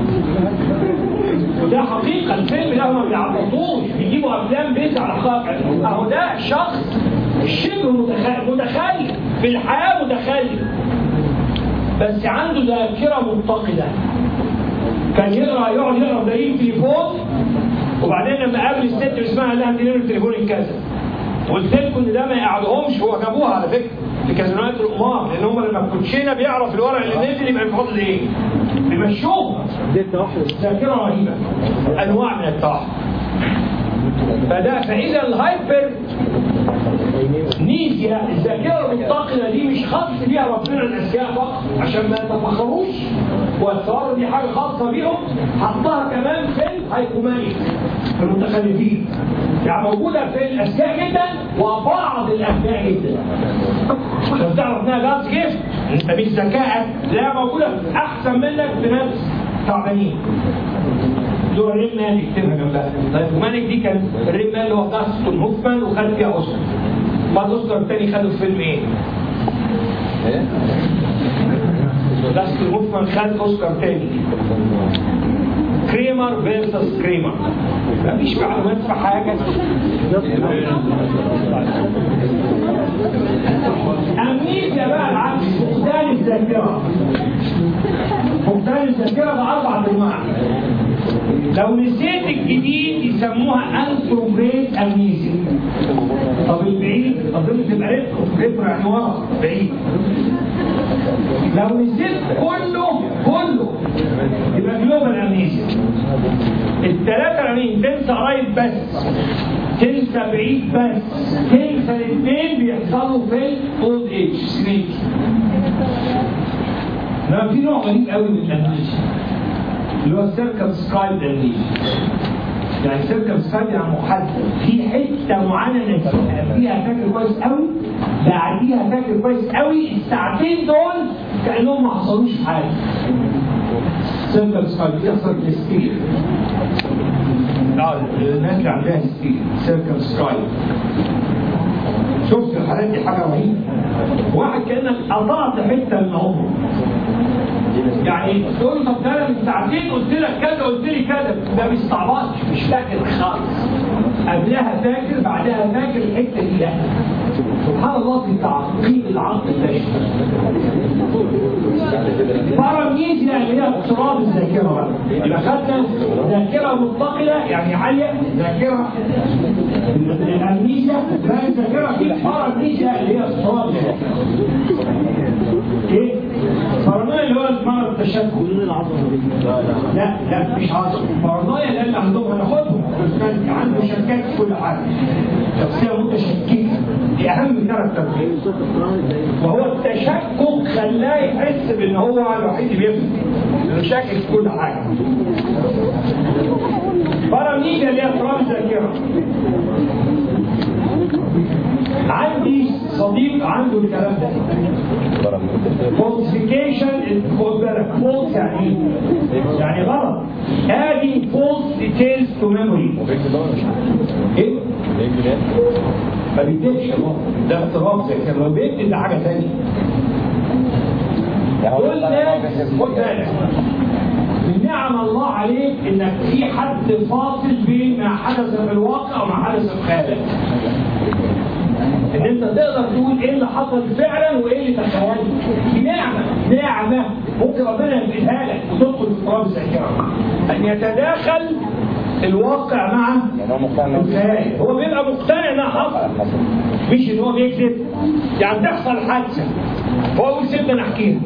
وده حقيقه الفيلم ده ما بيعرضوش، بيجيبوا افلام بيز على خاطر اهو ده شخص شبه متخيل في الحياه، متخيل بس عنده ذاكره متقده. كان يقعد يقرا دليل تليفون، وبعدين لما قابل الست اللي اسمها قال لها اديني التليفون الكذا. قلت لكم ان ده ما يقعدهمش، هو جابوها على فكره في كازينوهات القمار، لان هم لما الكوتشينه بيعرف الورق اللي نزل يبقى بيفضل ايه؟ بيمشوه. ذاكره رهيبه، انواع من التوحد. فاذا الهايبر نيزيا الذاكره المتقنه دي مش خاص بيها ربنا الاذكياء فقط عشان ما يتفخروش والثوار دي حاجه خاصه بيهم، حطها كمان في الهايبوماني في المتخلفين، يعني موجوده في الاذكياء جدا وبعض الاذكياء جدا. عشان تعرف انها جاز جيفت، انت مش ذكائك لا، موجوده احسن منك في ناس تعبانين. دول الريم مان اكتبها جنبها. الهايبومانيك دي كان الريم مان اللي هو داستون هوفمان وخد فيها اوسكار. بعد اوسكار الثاني خده في فيلم ايه؟ داستون هوفمان خد اوسكار ثاني. كريمر فيرسس كريمر. مفيش معلومات في حاجه. امنيزيا بقى العكس، فقدان الذاكره. فقدان الذاكره ده 4 انواع. لو نسيت الجديد يسموها انتروجريد امنيزيا. طب البعيد اظن تبقى ريترو يعني ورا بعيد. لو نسيت كله يبقى جلوبال امنيزيا. الثلاثه يعني تنسى قريب بس، تنسى بعيد بس، تنسى الاثنين بيحصلوا في الاولد ايج سنيك. انما في نوع غريب قوي من الامنيزيا اللي هو السيركمسكرايبد امنيزيا. يعني السيركمسكرايبد يعني محدد، في حته معينه فيها فاكر كويس قوي، بعديها فاكر كويس قوي، الساعتين دول كانهم ما حصلوش حاجه. سيركل سكاي بيحصل في الستيل. الناس اللي عندها ستيل سيركل سكاي. شفت الحالات دي حاجه رهيبه. واحد كانك قطعت حته من عمره. يعني تقول له طب ده من ساعتين قلت لك كذا قلت لي كذا، ده بيستعبطش مش فاكر خالص. قبلها فاكر بعدها فاكر الحته دي لا. سبحان الله في تعقيد العقل البشري. بارامنيزيا اللي هي اضطراب الذاكره بقى. يبقى خدنا ذاكره متصله يعني عاليه، ذاكره الامنيزيا، لا الذاكره في بارامنيزيا اللي هي اضطراب الذاكره. ايه؟ بارانويا اللي هو مرض التشتت. لا مش عصبي. بارانويا اللي عندهم هناخدهم كان عنده شكات في كل حاجه. شخصيه متشككه دي اهم ثلاث تركيز. وهو التشكك خلاه يحس بان هو الوحيد اللي بيفهم. انه شاكك في كل حاجه. بارامنيزيا اللي هي اضطراب الذاكره. عندي صديق عنده الكلام ده. falsification خد بالك false يعني غلط. adding false details to memory. ايه؟ ما بيكتبش ده اضطراب ذاكره، لو بيكتب ده حاجه ثانيه. كل ناس خد بالك من نعم الله عليك انك في حد فاصل بين ما حدث في الواقع وما حدث في خيالك. ان انت تقدر تقول ايه اللي حصل فعلا وايه اللي تخيلته. دي نعمه ممكن ربنا يديها لك وتدخل في اضطراب الذاكره. ان يتداخل الواقع مع الخيال. هو بيبقى مقتنع انها حصل مش ان هو بيكذب. يعني تحصل حادثه هو يقول سيبنا نحكيها.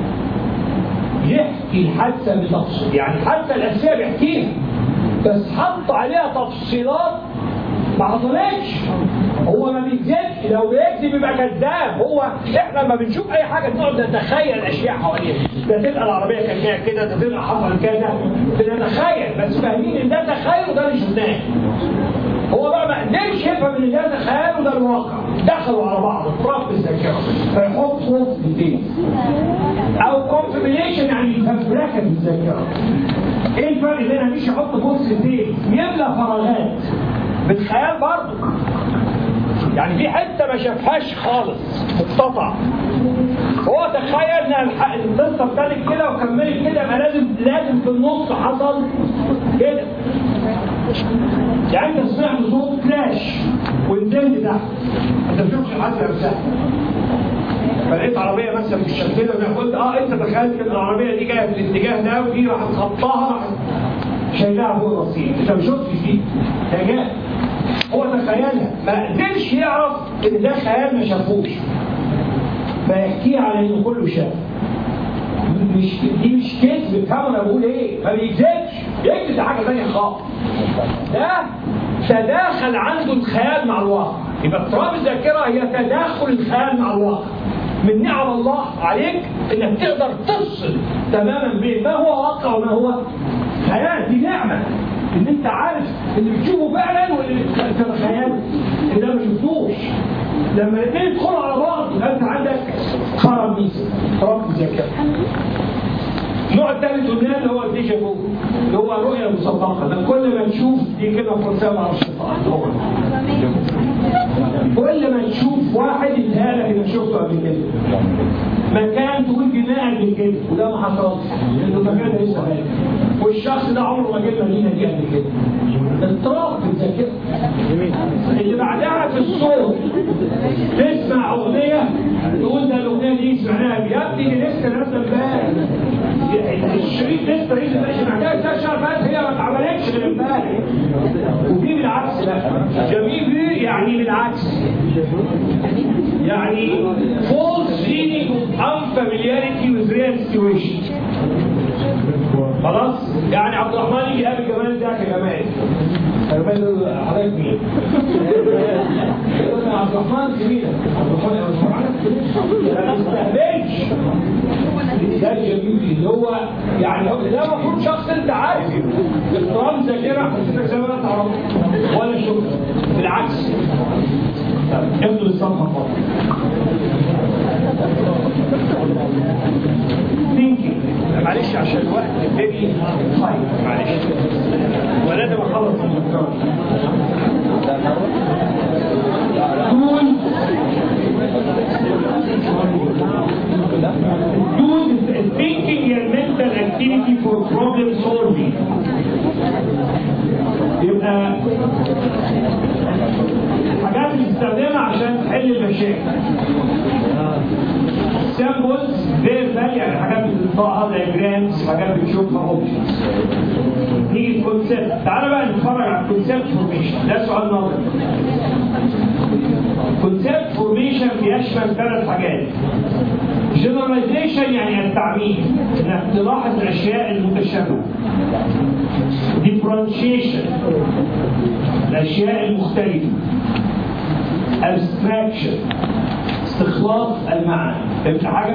يحكي الحادثه بتفصيل، يعني الحادثه الاساسيه بيحكيها بس حط عليها تفصيلات ما حصلتش. هو ما بيكذبش، لو بيكذب يبقى كذاب. هو احنا لما بنشوف اي حاجه بنقعد نتخيل اشياء حوالينا، ده تبقى العربيه كان جايه كده، ده تبقى حصل كذا، بنتخيل بس فاهمين ان ده تخيل وده اللي شفناه. هو بقى ما قدرش يفهم ان ده تخيل وده الواقع، دخلوا على بعض اضطراب الذاكره فيحط فوق ديتيلز او كونفيبيليشن يعني فبركه الذاكره. ايه الفرق بين مش يحط فوق ديتيلز يملى فراغات بالخيال برضه. يعني في حته ما شافهاش خالص مقتطع، هو تخيل ان القصه ابتدت كده وكملت كده، يبقى لازم في النص حصل كده. يعني انت سمعت صوت فلاش ونزلت تحت، انت ما بتشوفش الحادثه نفسها، فلقيت عربيه مثلا في الشمسيه قلت انت تخيلت كده العربيه دي جايه في الاتجاه ده ودي راح تخطاها راح شايلها فوق الرصيف، انت ما شفتش دي، ده جاء هو تخيلها، ما قدرش يعرف ان ده خيال ما شافوش، فيحكيه على انه كله شاف. دي مش كذب، بتفهموا انا بقول ايه؟ ما بيكذبش، بيكذب ده حاجه ثانيه خالص. ده تداخل عنده الخيال مع الواقع. يبقى اضطراب الذاكره هي تداخل الخيال مع الواقع. من نعم الله عليك انك تقدر تفصل تماما بين ما هو واقع وما هو خيال. دي نعمه ان انت عارف اللي بتشوفه فعلا واللي بتتخيله ان ده ما شفتوش. لما الاثنين يدخلوا على بعض يبقى انت عندك خرب ميزه، خراب الذاكره. النوع الثالث قلنا اللي هو الديجافو، اللي هو رؤيه مسبقه. ده كل ما تشوف دي كده فرنساوي على الشيطان، كل ما تشوف واحد يتهيألك انك شفته قبل كده. مكان تقول جناه قبل كده وده ما حصلش، لانه المكان ده لسه غالي. والشخص ده عمره ما جه المدينه دي قبل كده. اضطراب في الذاكره. اللي بعدها في الصوت تسمع اغنيه تقول ده الاغنيه دي سمعناها يا ابني دي لسه نازله امبارح. الشريط لسه ماشي محتاج 3 شهور فاتت، هي ما اتعملتش غير امبارح. وفي بالعكس بقى جميل بيه، يعني بالعكس يعني false feeling of unfamiliarity with real situation. خلاص؟ يعني عبد الرحمن يجي قابل جمال ده كجمال. جمال حضرتك مين؟ يقول عبد الرحمن زميلك. عبد الرحمن ما تستهبلش. ده الجميل اللي هو يعني ده المفروض شخص انت عارف اضطراب ذاكره حسيتك زي ما انت عرفت ولا شغل، بالعكس. افضل الصفحه فقط. Thinking معلش عشان الوقت فيري طيب معلش ولازم اخلص الدكتور. Use thinking your mental activity for problem solving. يبقى حاجات بتستخدمها عشان تحل المشاكل. سامبلز فيربال يعني حاجات بتنطقها دايجرامز، حاجات بتشوفها اوبشنز. نيجي الكونسيبت، تعالى بقى نتفرج على الكونسيبت فورميشن، ده سؤال نظري. كونسيبت فورميشن بيشمل 3 حاجات. جنراليزيشن يعني التعميم، انك تلاحظ الاشياء المتشابهه. ديفرنشيشن الاشياء المختلفه. ابستراكشن استخلاص المعنى. فهمت حاجه؟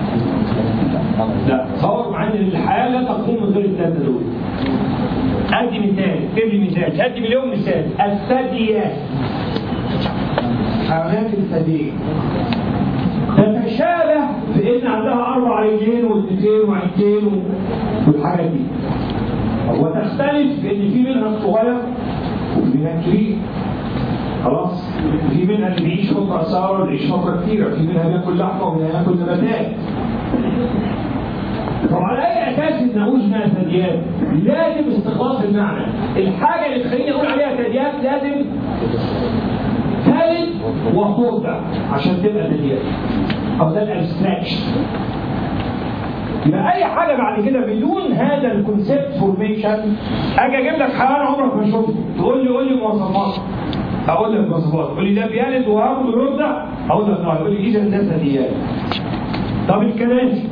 لا تصور معايا ان الحياه لا تقوم من غير ال3 دول. ادي مثال، ادي مثال، ادي مليون مثال. الثدييات، حيوانات الثدييه تتشابه في ان عندها 4 رجلين و2 وعينين والحاجات دي، وتختلف في ان في منها الصغير وفي منها الكبير. خلاص؟ في منها اللي بيعيش فتره قصيره واللي بيعيش فتره كتيره، في منها بياكل لحمه ومنها بياكل نباتات. طب على اي اساس ان اقول انها ثدييات؟ لازم استخلاص المعنى. الحاجه اللي تخليني اقول عليها ثدييات لازم تلد وترضع عشان تبقى ثدييات. او ده الابستراكشن. يبقى اي حاجه بعد كده بدون هذا الكونسيبت فورميشن، اجي اجيب لك حيوان عمرك ما شفته، تقول لي قول لي مواصفات. اقول لك مواصفات، تقول لي ده بيلد وهاخد ويرضع، اقول لك لا، تقول لي اذا ده ثدييات. طب الكراسي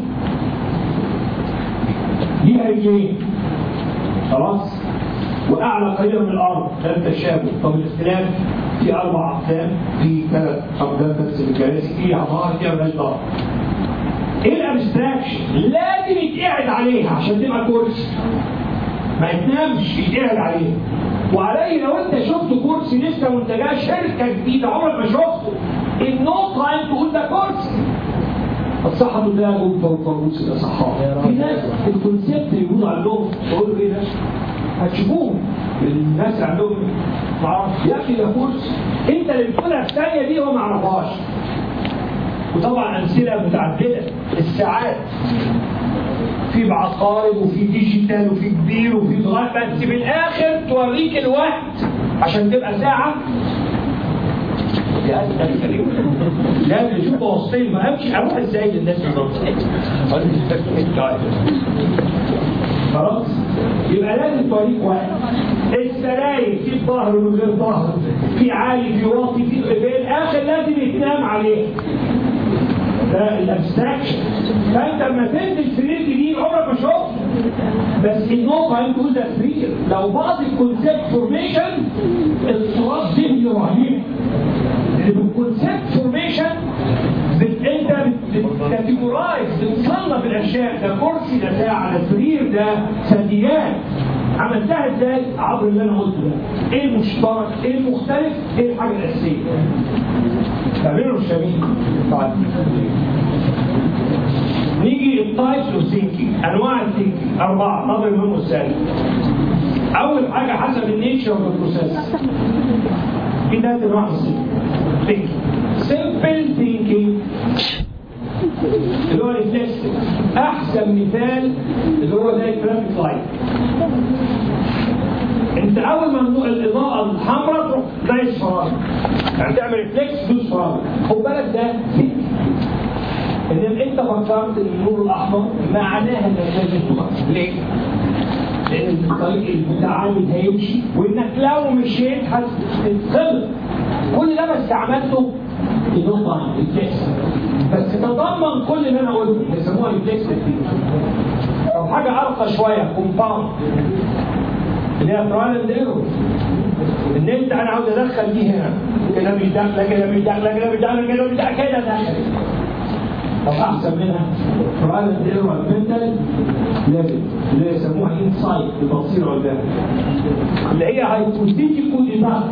ليها رجلين خلاص واعلى قليلا من الارض، ده التشابه. طب الاختلاف في 4 اقسام، في 3 اقسام بس في الكراسي، في عمار فيها مالهاش ضغط. ايه الابستراكشن؟ لازم يتقعد عليها عشان تبقى كرسي، ما يتنامش، يتقعد عليها. وعليه لو انت شفت كرسي لسه منتجاه شركه جديده عمرك ما شفته، النقطه انت تقول ده كرسي. الصحة ده جوه والفانوس ده صحة. في ناس الكونسيبت يقولوا عندهم، تقول له ايه ده؟ هتشوفوه الناس اللي عندهم معرفش يا اخي ده كرسي، انت اللي بتقولها في ثانيه دي هو ما يعرفهاش. وطبعا امثله متعدده. الساعات في بعقارب وفي ديجيتال وفي كبير وفي صغير، بس في الاخر توريك الوقت عشان تبقى ساعه. لازم نشوف وسطين، ما امشي اروح ازاي للناس خلاص؟ يبقى لازم توريك وقت. السراير في ظهر ومن غير ظهر، في عالي في واطي، في الاخر لازم يتنام عليه. ده الابستراكشن. فانت لما تنزل سرير جديد عمرك ما شفته، بس النقطه انت تقول ده سرير. لو بعض الكونسيبت فورميشن اضطراب ذهني رهيب. بالكونسيبت فورميشن انت بتكاتيجورايز، بتصنف الاشياء، ده كرسي، ده ساعه، ده سرير، ده ثدييات. عملتها ازاي؟ عبر اللي انا قلته ده. ايه المشترك؟ ايه المختلف؟ ايه الحاجه الاساسيه؟ تعملوا الشبيه. طيب نيجي التايبس اوف ثينكينج، انواع الثينكينج 4 نظري مهم والسالب. اول حاجه حسب النيتشر اوف البروسيس. في 3 انواع ثينكينج. سمبل ثينكينج اللي هو ريفلكسيف. احسن مثال اللي هو زي الترافيك لايت. انت اول ما الاضاءه الحمراء تروح دايس فرامل، يعني تعمل ريفلكس دوس فرامل. خد بالك ده ان انت فكرت ان النور الاحمر معناها انك لازم تقف. ليه؟ لان الطريق المتعامد هيمشي، وانك لو مشيت هتتخبط. كل ده بس عملته النقطه ريفلكس، بس تضمن كل اللي انا قلته، بيسموها ريفلكس تكتيك. طب حاجه ارقى شويه، كومباوند اللي هي ترايل اند ايرور. ان انت انا عاوز ادخل دي هنا، كده مش داخله، كده مش داخله، كده مش داخله، كده مش داخله، كده دخلت. طب احسن منها ترايل اند ايرور المنتال ليفل اللي يسموها انسايت، البصيره والفهم، اللي هي هايبوثيتيكو ديدكت.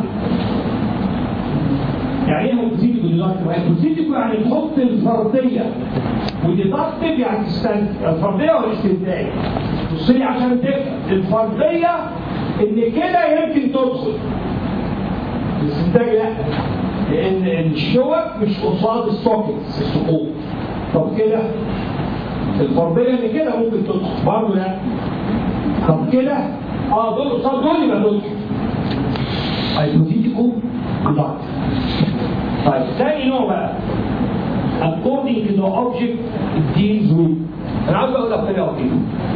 يعني ايه هايبوثيتيكو ديدكت؟ هايبوثيتيكو يعني تحط الفرضيه وديدكتيف يعني تستنتج. الفرضيه والاستنتاج. بص لي عشان تفهم. الفرضيه ان كده يمكن تدخل. الاستنتاج لا، لان الشوك مش قصاد السوكيتس السقوط. طب كده الفرضيه ان كده ممكن تدخل برضه لا. طب كده دول قصاد دول يبقى تدخل. هايبوثيتيكو كونتاكت. طيب ثاني نوع بقى according to the object it deals with. انا عاوز اقول لك طريقه كده.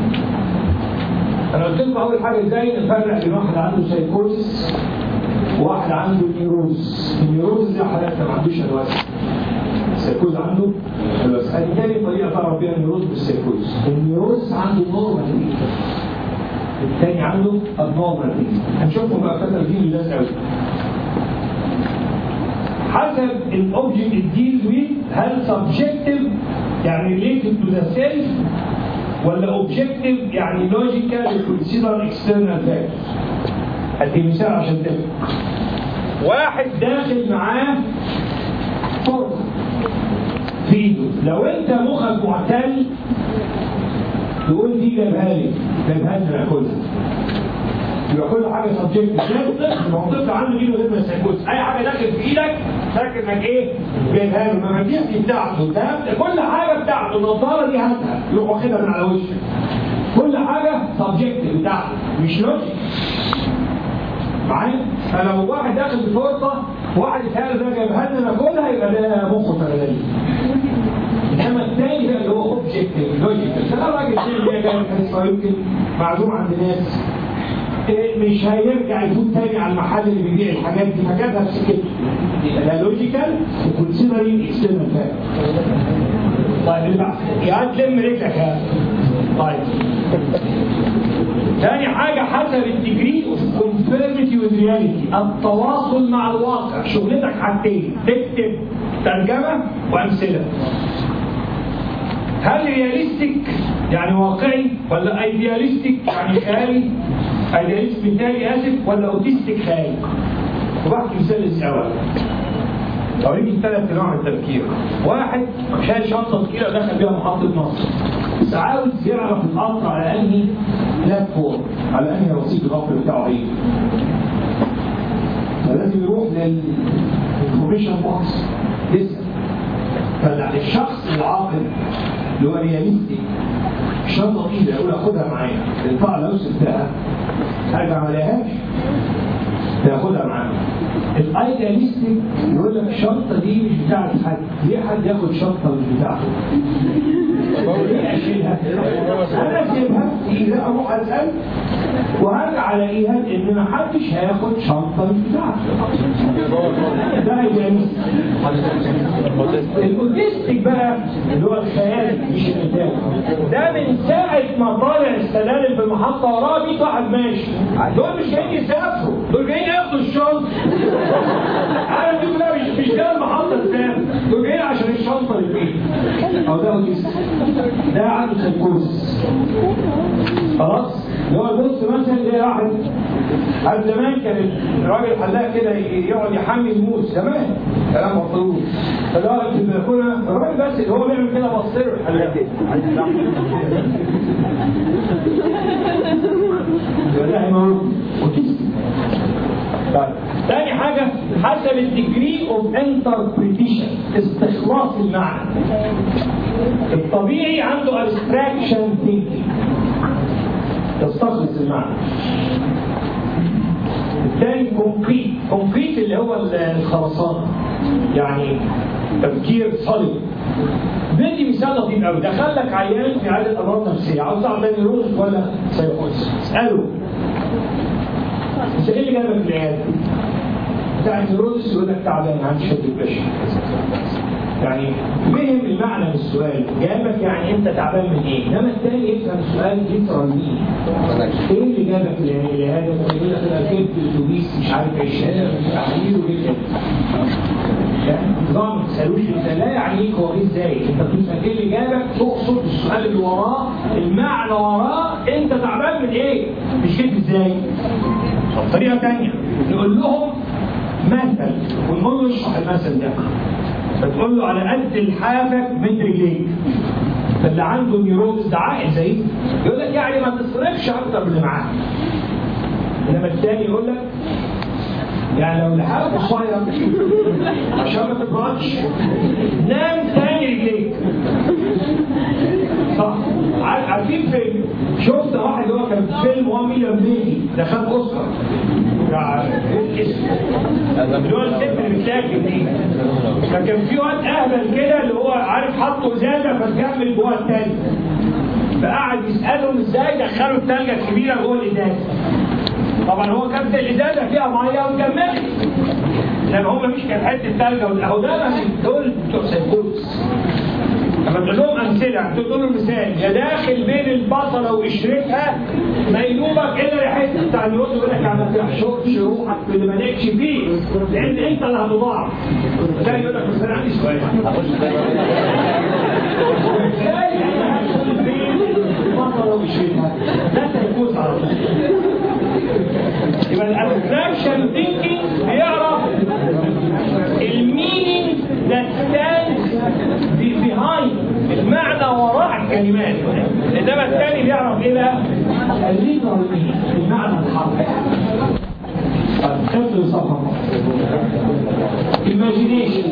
انا قلت لكم اول حاجه ازاي نفرق بين واحد عنده سايكوزس وواحد عنده نيوروز. النيوروز ده حالات ما عندوش الوسع. السايكوز عنده الوسع. تاني طريقه تعرف بيها النيوروز بالسايكوز. النيوروز عنده نورمال، الثاني عنده abnormal. هنشوفهم بقى فتره دي للناس قوي. حسب الاوبجكت الديل ويز، هل سبجكتيف يعني ريليتد تو ذا سيلف ولا اوبجكتيف يعني لوجيكال كونسيدر اكسترنال فاكتورز. ادي مثال عشان تفهم. واحد داخل معاه فرصه في ايده، لو انت مخك معتل تقول دي جابها لي ناكلها. يبقى كل حاجه سبجكت. المنطق عنده دي غير ما سيكوز. اي حاجه داخل في ايدك فاكر انك ايه؟ جايبها له. المفاتيح دي بتاعته، كل حاجه بتاعته. النضاره دي هاتها، يروح واخدها من على وشك. كل حاجه سبجكت بتاعته مش لوجيك. معايا؟ فلو واحد داخل بفرصه واحد يتهيأ ده جايبها لنا ناكلها يبقى ده مخه تغليل. انما الثاني ده اللي هو اوبجكتيف لوجيكال. ده الراجل اللي جاي من يمكن معلوم عند ناس مش هيرجع يفوت تاني على المحل اللي بيبيع الحاجات دي، فجابها في سكته. يبقى ده لوجيكال وكونسيدرينج اكسترنال فاكتور. طيب اللي بعد يا تلم رجلك يا. طيب ثاني حاجه حسب الديجري اوف كونفيرميتي وذ رياليتي، التواصل مع الواقع. شغلتك حاجتين، تكتب ترجمه وامثله. هل رياليستيك يعني واقعي ولا ايدياليستيك يعني خيالي؟ ايدياليست بالتالي اسف، ولا اوتيستيك خيالي؟ وبحكي مثال السؤال. اوريك ثلاث انواع من التفكير. واحد شايل شنطه ثقيله دخل بيها محطه مصر، بس عاوز يعرف القطر على انهي بلاتفورم، على انهي رصيد القطر بتاعه ايه. فلازم يروح للانفورميشن بوكس يسال. فالشخص العاقل اللي هو رياليستي شنطه ثقيله يقول اخدها معايا، البتاع لو سبتها ارجع ما الاقيهاش ياخدها معايا. الايدياليستيك يقول لك الشنطه دي مش بتاعت حد، ليه حد ياخد شنطه مش بتاعته؟ ليه اشيلها؟ انا اسيبها تيجي اروح اسال وهرجع الاقيها ان ما حدش هياخد شنطه مش بتاعته. ده ايدياليستيك. الاوتيستيك بقى اللي هو الخيال مش الانتاج، ده من ساعه ما طالع السلالم في المحطه وراه 100 واحد ماشي. دول مش جايين يسافروا، دول جايين ياخدوا الشنطه. عارف دي كلها مش جايه المحطه الثانيه، دول جايين عشان الشنطه اللي فيه. او ده اوتيستيك، ده عنده سايكوزس. خلاص؟ اللي هو البص مثلا زي واحد قبل زمان كان الراجل حلاق كده يقعد يحمي الموس زمان، كلام مطلوب. فالراجل في البلكونه، الراجل بس اللي هو بيعمل كده بص له الحلاق ده هيموت. طيب ثاني حاجه حسب الديجري اوف انتربريتيشن، استخلاص المعنى. الطبيعي عنده ابستراكشن ثينكينج، يستخلص المعنى. الثاني كونكريت اللي هو الخرسانه، يعني تفكير صلب. بدي مثال لطيف قوي. دخل لك عيان في عياده امراض نفسيه، عاوز تعرف ده نيوروز ولا سايكوز؟ اساله انت ايه اللي جابك العياده؟ بتاع النيوروز يقول لك تعبان عندي شد البشر. يعني فهم المعنى من السؤال، جابك يعني انت تعبان من ايه؟ انما الثاني يفهم السؤال ليترال مين؟ ايه اللي جابك لهذا؟ يقول لك انا ركبت الاتوبيس مش عارف 20 تحليل وجبت نظام ما تسالوش انت لا يعنيك هو ايه ازاي؟ انت بتسال ايه اللي جابك؟ تقصد السؤال اللي وراه، المعنى وراه انت تعبان من ايه؟ مش كده ازاي؟ طب طريقه ثانيه نقول لهم مثل ونقول له اشرح المثل ده. فتقول له على قد لحافك من رجليك. فاللي عنده نيورونز ده عاقل زيه يقول لك يعني ما تصرفش اكتر من اللي معاك. انما الثاني يقول لك يعني لو لحافك قصير عشان ما تبردش نام تاني رجليك. صح؟ عارفين فيلم شفت واحد هو كان في فيلم 1 مليون بيبي ده خد اوسكار بتاع اللي هو الست اللي بتاكل دي. فكان في واد اهبل كده اللي هو عارف حطوا ازازه فكمل جوه التلج. فقعد يسالهم ازاي دخلوا التلجه الكبيره جوه الازازه. طبعا هو كانت الازازه فيها ميه وكملت. لان هم مش كانت حته تلجه اهو ده دول بتوع سيكولوجيست. لما تقول لهم امثله تقول لهم مثال يا داخل بين البصله وقشرتها ما ينوبك الا ريحتها. بتاع اليوم يقول لك ما تحشرش روحك في اللي مالكش فيه لان انت اللي هتضاعف. ده يقول لك بس انا عندي سؤال. ازاي انا هدخل بين البصله وقشرتها؟ ده سيكوز على طول. يبقى الابستراكشن ثينكينج بيعرف المينينج that stands behind المعنى وراء الكلمات. انما الثاني بيعرف ايه بقى؟ الليترال المعنى الحرفي. خدت الصفحه imagination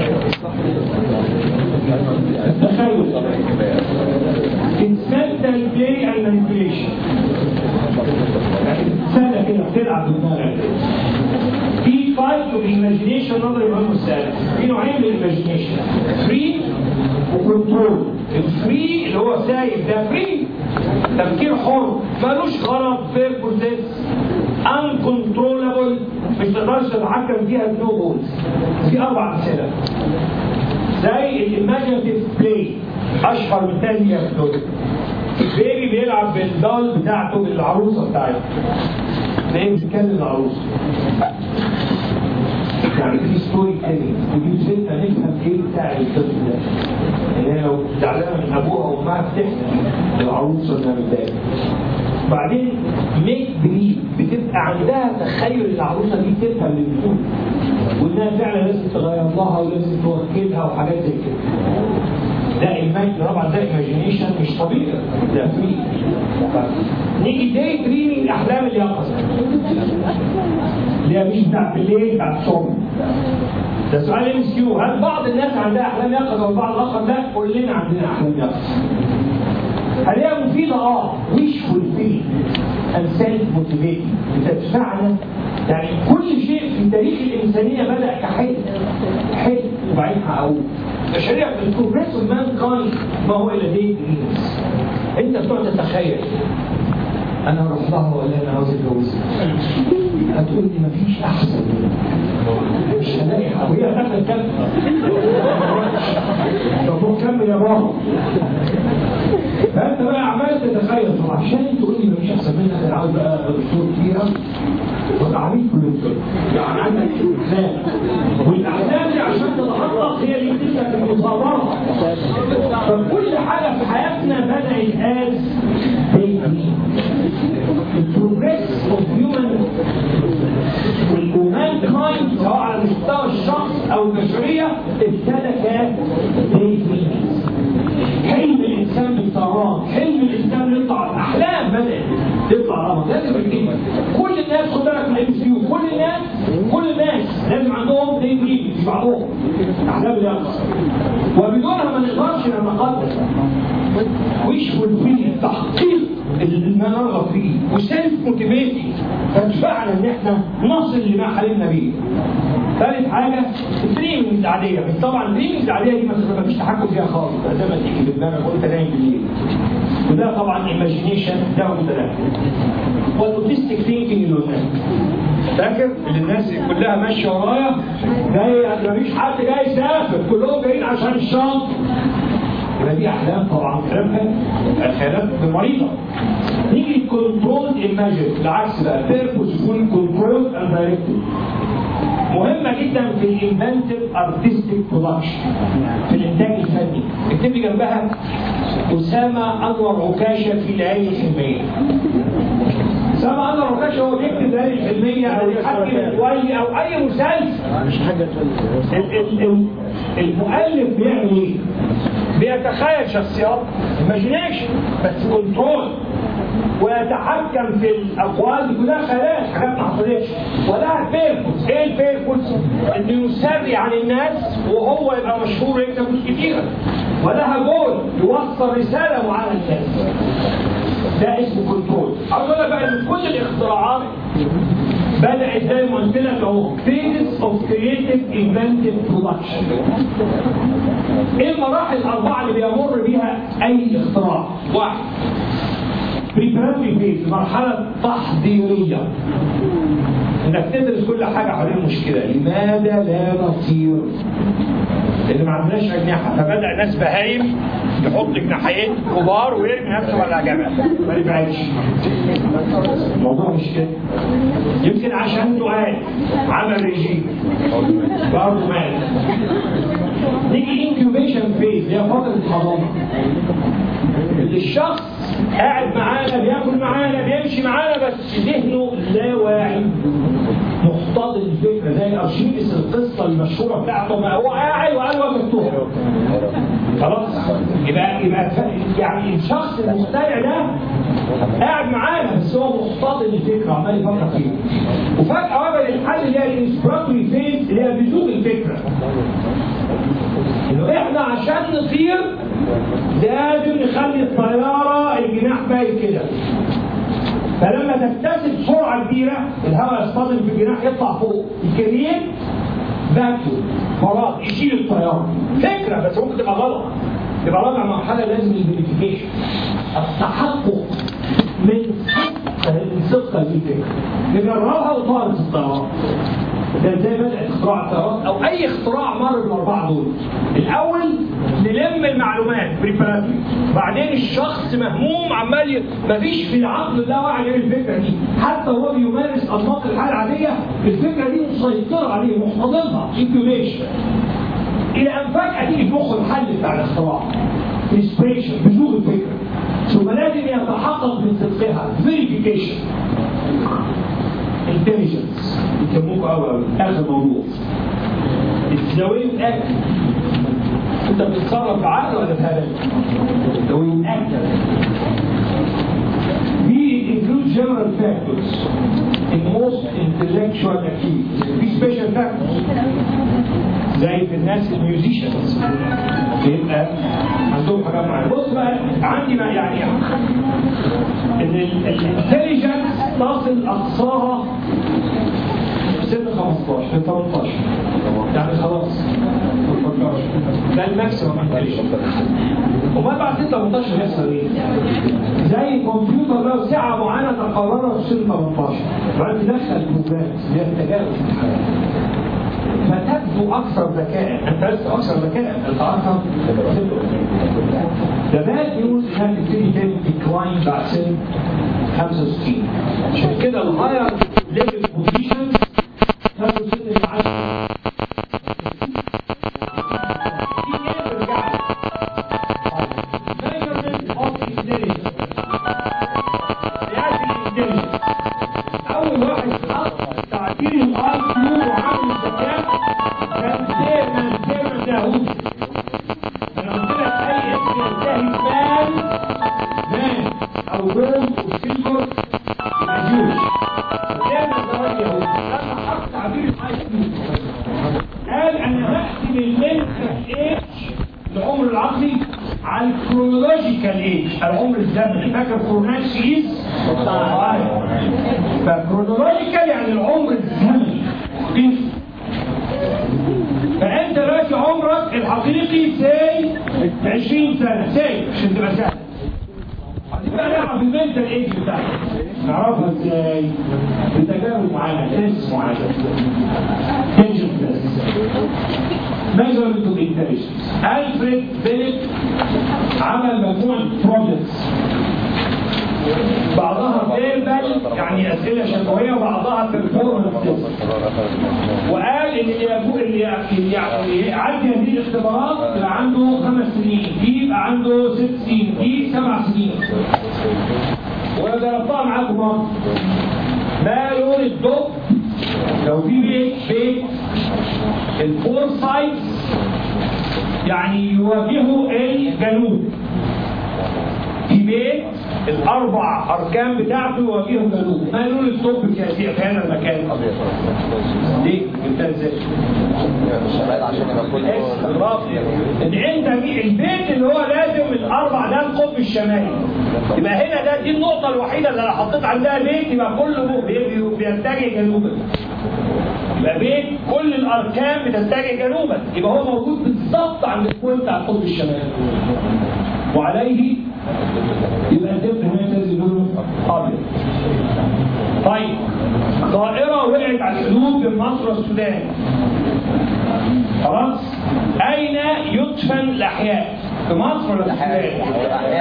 التخيل it's mental play and manipulation. يعني سهله كده بتلعب بدماغك. في فايت والايماجينيشن نظري مهم السؤال. في نوعين من الايماجينيشن فري وكنترول. الفري اللي هو سايب ده فري تفكير حر مالوش غرض بيربوزيس انكنترولابل مش تقدرش تتحكم فيها بنو بولز. في 4 امثله زي الايماجينيتيف بلاي. اشهر مثال هي بيبي بيلعب بالدال بتاعته بالعروسه بتاعته. تلاقيه بيتكلم العروسه. يعني في ستوري تيلينج ودي بتخلينا نفهم ايه بتاع الطفل ده. يعني هي لو زعلانه من ابوها وامها بتحكي للعروسه انها متضايقه. بعدين ميك بليف بتبقى عندها تخيل العروسه دي تفهم اللي بتقول وانها فعلا لازم تغير لها ولازم توكلها وحاجات زي كده. ده طبعا ده ايماجينيشن مش طبيعي ده فري. نيجي داي دريمينج احلام اليقظه اللي هي مش بتاعت بالليل بتاعت الصبح. ده سؤال ام اس كيو. هل بعض الناس عندها احلام يقظه والبعض الاخر لا؟ كلنا عندنا احلام يقظه. هل هي مفيده؟ ويش فولفيل اند سيلف موتيفيتنج بتدفعنا. يعني كل شيء في تاريخ الانسانيه بدا كحلم وبعدين حققوه. الشريعه البروجريس اوف مان كايند ما هو الا داي دريمز. انت بتقعد تتخيل انا هروح لها ولا انا عاوز اتجوزها؟ هتقول لي مفيش احسن مش هلاقي وهي داخله كلمه طب كمل يا بابا. فانت بقى عمال تتخيل. طب عشان تقول لي مفيش احسن منها انا عاوز بقى دكتور كبيره وتعريف كل الدنيا. يعني عندك احلام والاحلام دي عشان تتحقق هي اللي بتبقى في المصابره. فكل حاجه في حياتنا بدات از البروجريس اوف هيومن والمان كايند سواء على مستوى الشخص او البشريه ابتدى حلم الانسان بالطيران، حلم الانسان يطلع الاحلام بدات تطلع رمض. لازم يجيب كل الناس خد بالك من الام سي يو. كل الناس لازم عندهم داي دريم في بعضهم احلام اليقظه وبدونها ما نقدرش نتقدم. ويش فولفيل تحقيق ما نرغب فيه وسيلف موتيفيتنج تدفعنا ان احنا نصل لما حلمنا بيه. ثالث حاجه الدريمز العاديه. بس طبعا الدريمز العاديه دي ما فيش تحكم فيها خالص زي ما تيجي في دماغك وانت نايم بالليل. وده طبعا ايماجينيشن ده متناقض. والاوتستيك ثينكينج اللي قلناه فاكر اللي الناس كلها ماشيه ورايا جاي مفيش حد جاي يسافر كلهم جايين عشان الشنطه. يبقى دي احلام طبعا خيالات مريضه. نيجي كنترول ايماجين العكس بقى بيربوس يكون كنترول اند دايركتد. مهمه جدا في الانفنتيف ارتستيك برودكشن في الانتاج الفني. اكتب لي جنبها اسامه انور عكاشه في ليالي الحلميه. اسامه انور عكاشه هو بيكتب ليالي الحلميه او يحكي الولي او اي مسلسل. مش حاجه المؤلف بيعمل ايه؟ بيتخيل شخصيات imagination بس كنترول، ويتحكم في الاقوال دي كلها خيالات، حاجات ما حصلتش، ولها بيربوس. ايه البيربوس؟ انه يسري عن الناس وهو يبقى مشهور ويكسب فلوس كتيره، ولها جول يوصل رساله معينه للناس. ده اسمه كنترول. عاوز اقول لك بقى ان كل الاختراعات بدأت زي ما قلت لك اهو phases of creative inventive production. ايه المراحل الاربعه اللي بيمر بيها اي اختراع؟ واحد preparatory phase، مرحله تحضيريه، انك تدرس كل حاجه حوالين المشكله، لماذا لا نطير؟ اللي ما عندناش اجنحه، فبدا ناس بهايم يحط جناحين كبار ويرمي نفسه على جبل ما ينفعش. الموضوع مش كده. يمكن عشان سؤال عمل ريجيم برضه مات. نيجي انكيوبيشن فيز اللي هي فتره الحضانه، اللي الشخص قاعد معانا بياكل معانا بيمشي معانا بس ذهنه لا واعي محتضن الفكره، زي ارشيفيس القصه المشهوره بتاعته، ما هو قاعد وقلبه مفتوح. خلاص يبقى يعني الشخص المخترع ده قاعد معانا بس هو محتضن الفكره عمال يفكر فيها، وفجاه وجد الحل اللي هي الانسبيراتوري فيز اللي هي بذوق الفكره، انه احنا عشان نطير لازم نخلي الطياره الجناح باين كده، فلما تكتسب سرعه كبيره الهواء يصطدم في الجناح يطلع فوق الكريم باكيوم فراغ يشيل الطياره. فكره بس ممكن تبقى غلط. يبقى رابع مرحله لازم الفيريفيكيشن، التحقق من صدق الفكره، نجربها وطارت الطياره. ده ازاي بدأت اختراع الطيارات او اي اختراع مر بالاربعه دول. الاول نلم المعلومات بريباراتوري، بعدين الشخص مهموم عمال مفيش في العقل اللاواعي غير الفكره دي، حتى هو بيمارس انماط الحياه العاديه الفكره دي مسيطره عليه محتضنها انكيوبيشن، الى ان فجاه تيجي في مخه الحل بتاع الاختراع انسبريشن بذوق الفكره، ثم لازم يتحقق من صدقها فيريفيكيشن intelligence يسموه قوي اخر موضوع التدوين الاكل. انت بتتصرف بعقل ولا بهبل؟ التدوين الاكل we include general factors in most intellectual activities. في special factors زي في الناس الميوزيشنز بيبقى عندهم حاجات معينه. بص بقى عندي بقى يعني ان الانتليجنس تصل اقصاها سن 15 ل 18 يعني خلاص ده الماكسيمم انتليجنس. وما بعد 18 يحصل ايه؟ زي الكمبيوتر له ساعه معينه تقررها في سن 18 بعدين تدخل البروجرامات اللي هي التجارب في الحياه فتبدو اكثر ذكاء. انت لست اكثر ذكاء، انت اكثر ده باد نيوز انها تبتدي تعمل ديكلاين بعد سن 65. عشان كده الهاير ليفل بوزيشنز تاخد سن العشرة. اول واحد حط تعبير الاي كيو وعامل الذكاء كان دايما داوود. انا قلت لك اي اسم ينتهي مان او جولد وسيلفر يبقى جوش. دايما داوود يهود لما حط تعبير الاي كيو قال انا بحسب المنتال ايج العمر العقلي على الكرونولوجيكال ايج العمر الزمني. فاكر كروناشيز؟ فكرونولوجيكال يعني العمر الزمني. فانت دلوقتي عمرك الحقيقي سي 20 سنه سي عشان تبقى سهل. هتبقى نعرف المنتال ايج بتاعك. نعرفها ازاي؟ بتجارب معينه تيست معينه. measurement of intelligence. ألفريد بيلت عمل مجموعة projects بعضها verbal يعني أسئلة شفوية وبعضها performance test. وقال إن اللي يعدي هذه الاختبارات يبقى عنده 5 سنين، دي يبقى عنده 6 سنين، دي 7 سنين. وضربتها معاكم مرة. ما لون الضوء لو في بيت الفور سايتس يعني يواجهوا الجنوب. في بيت الاربع اركان بتاعته يواجهوا الجنوب. ما لون الطب في هذا المكان؟ ابيض. ليه؟ انت ازاي؟ الشمال عشان يبقى كله برافو. ان انت البيت اللي هو لازم الاربع ده القطب الشمالي. يبقى هنا ده دي النقطه الوحيده اللي انا حطيت عندها بيت يبقى كله بيتجه جنوبا. يبقى بيت كل الاركان بتتجه جنوبا، يبقى هو موجود بالظبط عند البوينت بتاع القطب الشمالي. وعليه يبقى الدب هنا لازم لونه ابيض. طيب طائره وقعت على الحدود بين مصر والسودان. خلاص؟ اين يدفن الاحياء؟ في مصر ولا في السودان؟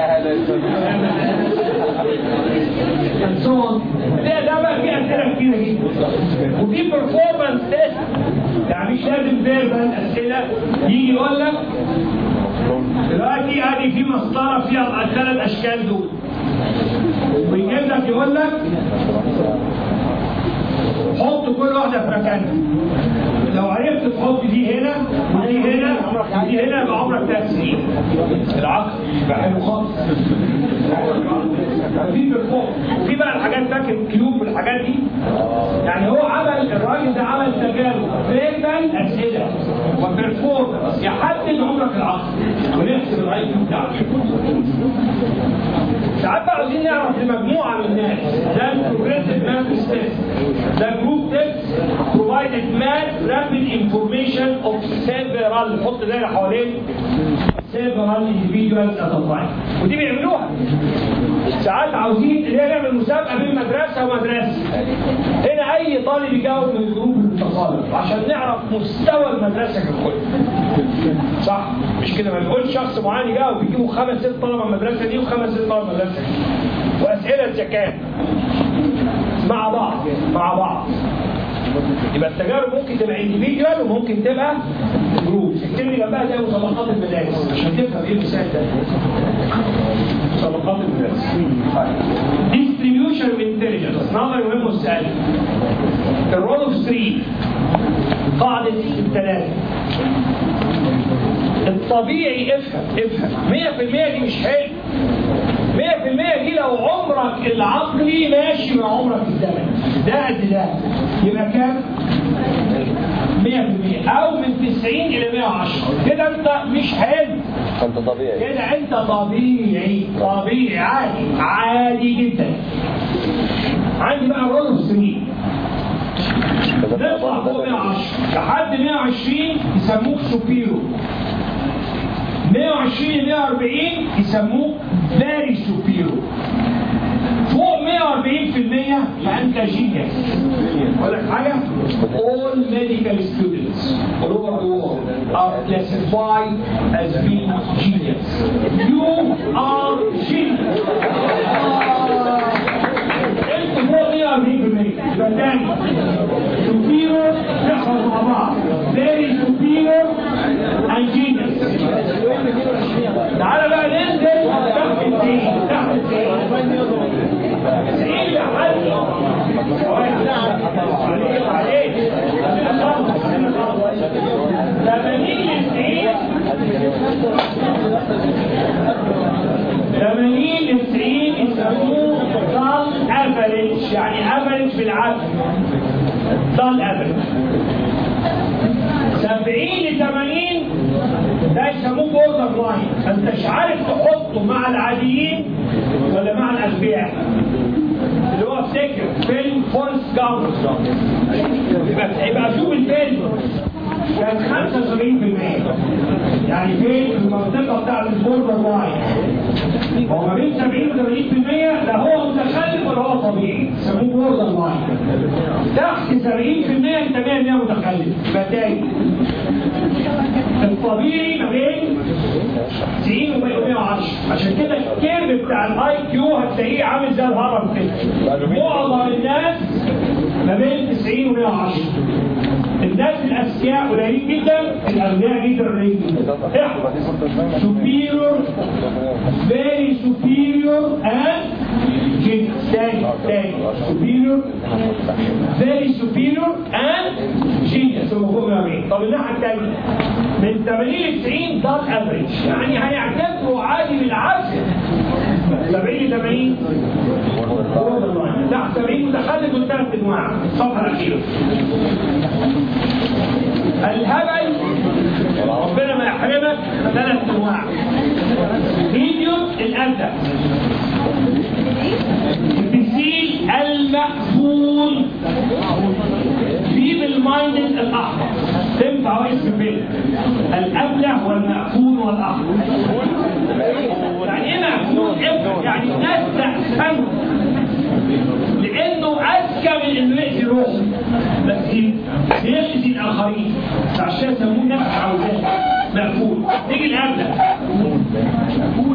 ده بقى فيه اسئله كتيره جدا. وفي برفورمانس تيست، يعني مش لازم فيربال اسئله. يجي يقول لك دلوقتي ادي في مسطره فيها الثلاث اشكال دول، ويجيب لك يقول لك حط كل واحده في مكانها. لو عرفت تحط دي هنا ودي هنا ودي هنا يبقى عمرك تأثير. العقل يبقى حلو خالص. في برفورم وفي بقى الحاجات فاكر كيوب والحاجات دي. يعني هو عمل الراجل ده عمل تجارب فيربال اسئله وبرفورمانس يحدد عمرك العقل ونحسب الاي كيو بتاعك. ساعات بقى عاوزين نعرف لمجموعه من الناس. ده البروجريسيف ماث تيست. ده جروب تيست provided math rapid information of several. حط دايره حوالين several individuals at a time. ودي بيعملوها. ساعات عاوزين اللي هي نعمل مسابقه بين مدرسه ومدرسه. هنا اي طالب يجاوب من الجروب المتطالب عشان نعرف مستوى المدرسه ككل. صح؟ مش كده ما نقولش شخص معين يجاوب يجيبوا 5 6 طلبه من المدرسه دي و5 6 طلبه من المدرسه دي. واسئله ذكاء مع بعض. يبقى التجارب ممكن تبقى انديفيدوال وممكن تبقى جروب. اكتب لي جنبها زي مسابقات المدارس عشان تفهم ايه المثال ده. مسابقات المدارس. distribution of intelligence. نظري مهم والسؤال. الرول اوف 3 قاعدة الثلاثة. الطبيعي افهم 100% دي مش حلو. 100% دي لو عمرك العقلي ماشي مع عمرك الزمني. ده قد ده يبقى كام؟ 100% او من 90 الى 110. كده انت مش حلو. انت طبيعي. كده انت طبيعي عادي جدا. عندي بقى الرول اوف 3. نطلع فوق 110 لحد 120 يسموك سوبيرو. 120 ل 140 يسموك فيري سوبيرو. فوق 140% فانت جينيس. اقول لك حاجه؟ all medical students all over the world are classified as being genius. You are genius. انتوا فوق 140%. يبقى تاني superior تحفظ مع بعض very superior and genius. تعالى بقى ننزل تحت الدين. 90 يا حاج. عليك 80 ل 90 يسموه ضل افريج. يعني افريج بالعكس ضل افريج. 70 ل 80 ده يسموه بوردر لاين. ما انتش عارف تحطه مع العاديين ولا مع الاغبياء. اللي هو افتكر فيلم فورست جامب. يبقى شوف الفيلم كان 75%. يعني فين في المنطقه بتاعت البوردر لاين. هو ما بين 70 و 80% لا هو متخلف ولا هو طبيعي. يسموه بوردر لاين. تحت 70% انت 100% متخلف. يبقى تاني الطبيعي ما بين 90 و 110. عشان كده الكيرف بتاع الاي كيو هتلاقيه عامل زي الهرم كده. معظم الناس ما بين 90 و 110. الناس الاذكياء قليلين جدا، الاغنياء جدا قليلين جدا. superior very superior and genius. تاني superior very superior and genius. هم فوق 140. طب طب الناحيه الثانيه من 80 ل 90 ده الافريج، يعني هيعتبروا عادي بالعكس 70 ل 80 تحت 70 متخلف وثلاث انواع. الصفحه الاخيره الهبل ربنا ما يحرمك ثلاث انواع. فيديو الابدع، البسيل المقفول، في بالمايند الاحمر تنفع اسم فيلم الابلع والمقفول والاحمر. يعني ايه مقفول؟ يعني الناس تحسنه لانه اذكى من انه يأذي روحه بس يأذي الاخرين، عشان يسموه نفس عوزات مقفول. تيجي الابلع مقفول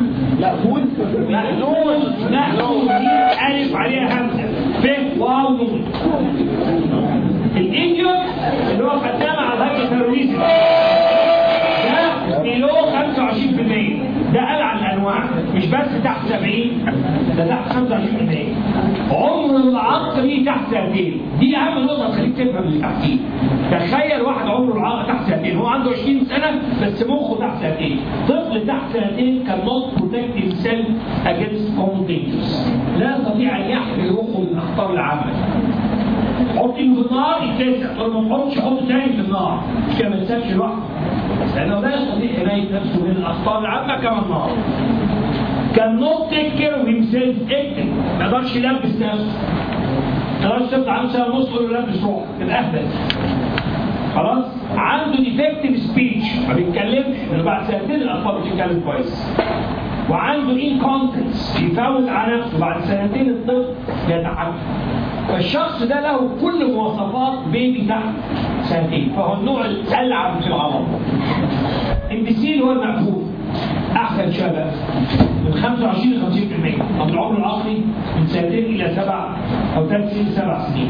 مقفول دي الف عليها همزه ف واو نون. الايديوت اللي هو خدام على ضرب الترويج ده كيلو 25%، ده ألعن الأنواع مش بس تحت 70 ده تحت 25%. عمر العقلي تحت سنتين، دي أهم نقطة تخليك تفهم اللي تحتيه. تخيل واحد عمره العقل تحت سنتين، هو عنده 20 سنة بس مخه تحت سنتين. طفل تحت سنتين cannot protect himself against common dangers، لا يستطيع أن يحمي روحه من الأخطار العامة. حط ايده في النار يتلسع، لو ما تحطش حط تاني في النار مش كده ما يتسابش لوحده، لانه لا يستطيع حمايه نفسه من الاخطار العامه كما النار. كان نوت تيك كير اوف هيم سيلف، اكتب ما يقدرش يلبس نفسه، ما يقدرش تبقى عنده سنه ونص يقول له لبس روحك الاهبل. خلاص عنده ديفكتيف سبيتش ما بيتكلمش، لانه بعد سنتين الاطفال بتتكلم كويس. وعنده انكونتنس يفوت على نفسه، بعد سنتين الطفل يتحكم. فالشخص ده له كل مواصفات بيبي تحت سنتين، فهو النوع الألعب في العمر. البسيل هو المقفول أحسن شباب من 25 ل 50%. طب العمر العقلي من سنتين إلى 7 أو 3 سنين 7 سنين.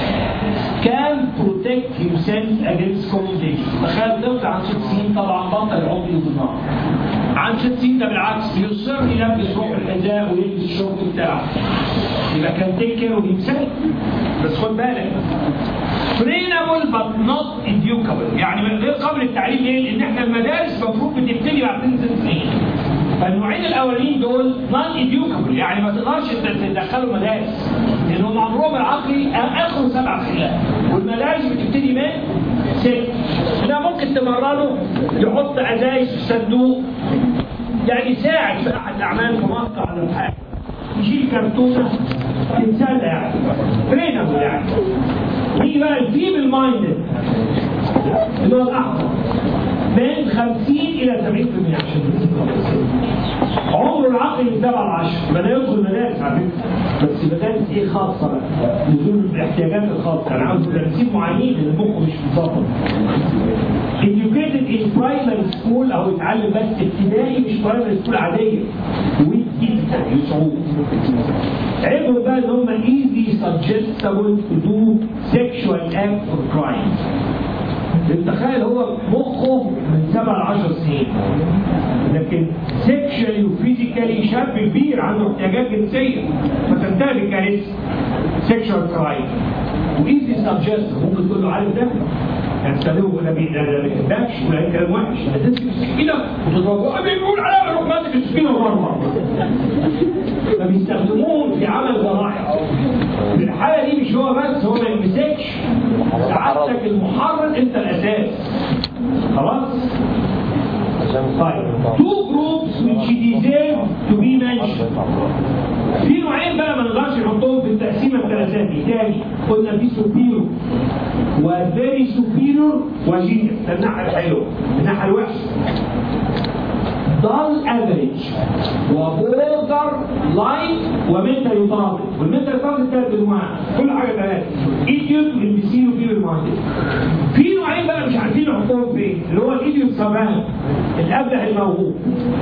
كان بروتكت himself against common dangers. تخيل طفل عن 6 سنين طبعا بطل يعض ايده بالنار. عن 6 سنين ده بالعكس بيصر يلبس روح الحذاء ويلبس الشورت بتاعه. يبقى كان تكر ويمسك. بس خد بالك trainable but not educable، يعني غير قابل للتعليم. ليه؟ لان احنا المدارس المفروض بتبتدي بعد 6 سنين. فالنوعين الاولين دول non educable، يعني ما تقدرش تدخلوا مدارس لانهم عمرهم العقلي اخره 7 سنين، والمدارس بتبتدي من 6. ده ممكن تمرنه يحط ازايز في الصندوق، يعني يساعد في احد الاعمال في مقطع على الحاجه، يشيل كرتونه انسان يعني ترينبل. يعني في بقى الفيبل مايندد اللي هو الاحمر من 50 الى 70% عشان عمره العقلي من 7 ل 10. بدأ يدخل مدارس على فكره، بس مدارس ايه خاصه بقى، نزول الاحتياجات الخاصه، انا عاوز مدرسين معينين لان المخ مش مظبط. educated in primary school او يتعلم بس ابتدائي مش primary school عاديه، ويك جدا يصعود. عيبهم بقى ان هم easy suggestible to do sexual act or crime. تخيل هو مخه من 7 ل 10 سنين، لكن سيكشوالي وفيزيكالي شاب كبير عنده احتياجات جنسيه، فتنتهي بكارثه سيكشوال كرايم. وايزي سبجست ممكن تقول له عارف ده يعني تستخدمه ولا ما بيحبكش ولا كلام وحش، تمسك السكينه وتضربه بيقول عليها روح ماسك السكينه ومرمر. فبيستخدموهم في عمل ذرائع. في الحاله دي مش هو بس، هو ما يمسكش سعادتك المحرر، انت الاساس. خلاص؟ طيب two groups which deserve to be mentioned. في نوعين بقى ما نقدرش نحطهم في التقسيمه الثلاثات دي. تاني قلنا في سوبيرور وفيري سوبيرور وجينيس، ده الناحيه الحلوه. الناحيه الوحشه dull average وبوردر لاين ومنتال يطابق. والمنتال يطابق 3 انواع، كل حاجه 3 ايديوت والبيسيل وفيبل مايندد. في نوعين بقى مش عارفين نحطهم فين، اللي هو الايديوت سابان، الابله الموهوب.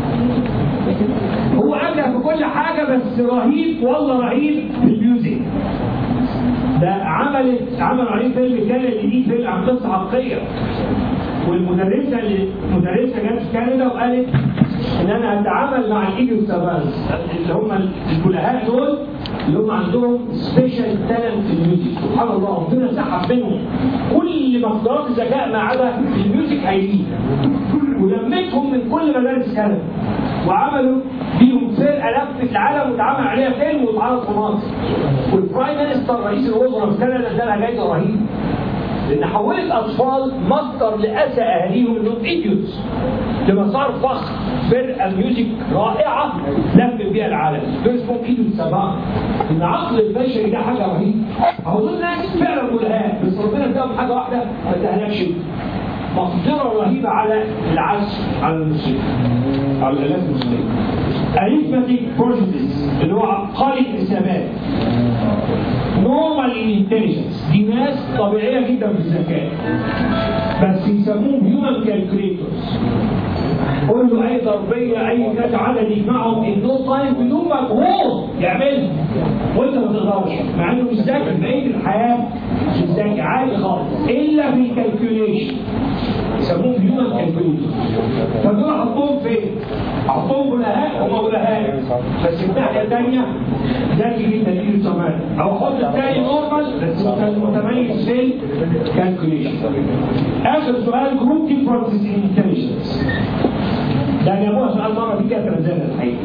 هو ابدع في كل حاجه بس رهيب، والله رهيب في الميوزك. ده عملوا عليه فيلم كان جديد، فيلم عن قصه حقيقيه. والمدرسه جت في كندا وقالت ان انا هتعامل مع الايديوت سابانز اللي هم البلهاء دول اللي هم عندهم سبيشال تالنت في الميوزك، سبحان الله ربنا سحب منهم كل مقدرات الذكاء ما عدا الميوزك هيجي، ولمتهم من كل مدارس كندا وعملوا بيهم فرقه لفت العالم واتعمل عليها فيلم واتعرض في مصر. والبرايم مينستر رئيس الوزراء في كندا ادالها جايزه رهيبه. لان حولت اطفال مصدر لاسى اهاليهم انهم ايديوتس لمسار فخر، فرقه ميوزك رائعه لف بيها العالم. دول اسمهم ايديوتس سبعه. ان عقل البشري ده حاجه رهيبه. اهو دول ناس فعلا ملهاه، بس ربنا اداهم حاجه واحده ما اداهالكش، مقدره رهيبه على العزف على الموسيقى، على الالات الموسيقيه. arithmetic processes اللي هو عبقري الحسابات. normal in intelligence دي ناس طبيعيه جدا في الذكاء بس يسموهم human calculators. قول له اي ضربيه اي كذا عدد يجمعهم in no time بدون مجهود يعملها وانت ما تقدرش، مع انه مش ذكي بقيه الحياه مش ذكي عادي خالص الا في الكالكوليشن. يسموهم هيومن كالكوليتور. فدول احطهم فين؟ احطهم بلهاء هم بلهاء بس الناحيه الثانيه ذكي جدا يجي كمان، او احط الثاني نورمال بس متميز في الكالكوليشن. اخر سؤال جروب ديفرنسز ان انتليجنس. ده جابوها سؤال مره دي كده تنزلنا الحقيقه.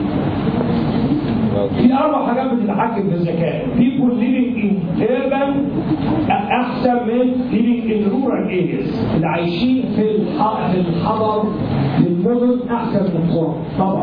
في 4 حاجات بتتحكم في الذكاء. people living in urban احسن من living in rural areas. اللي عايشين في الحضر في المدن احسن من القرى طبعا.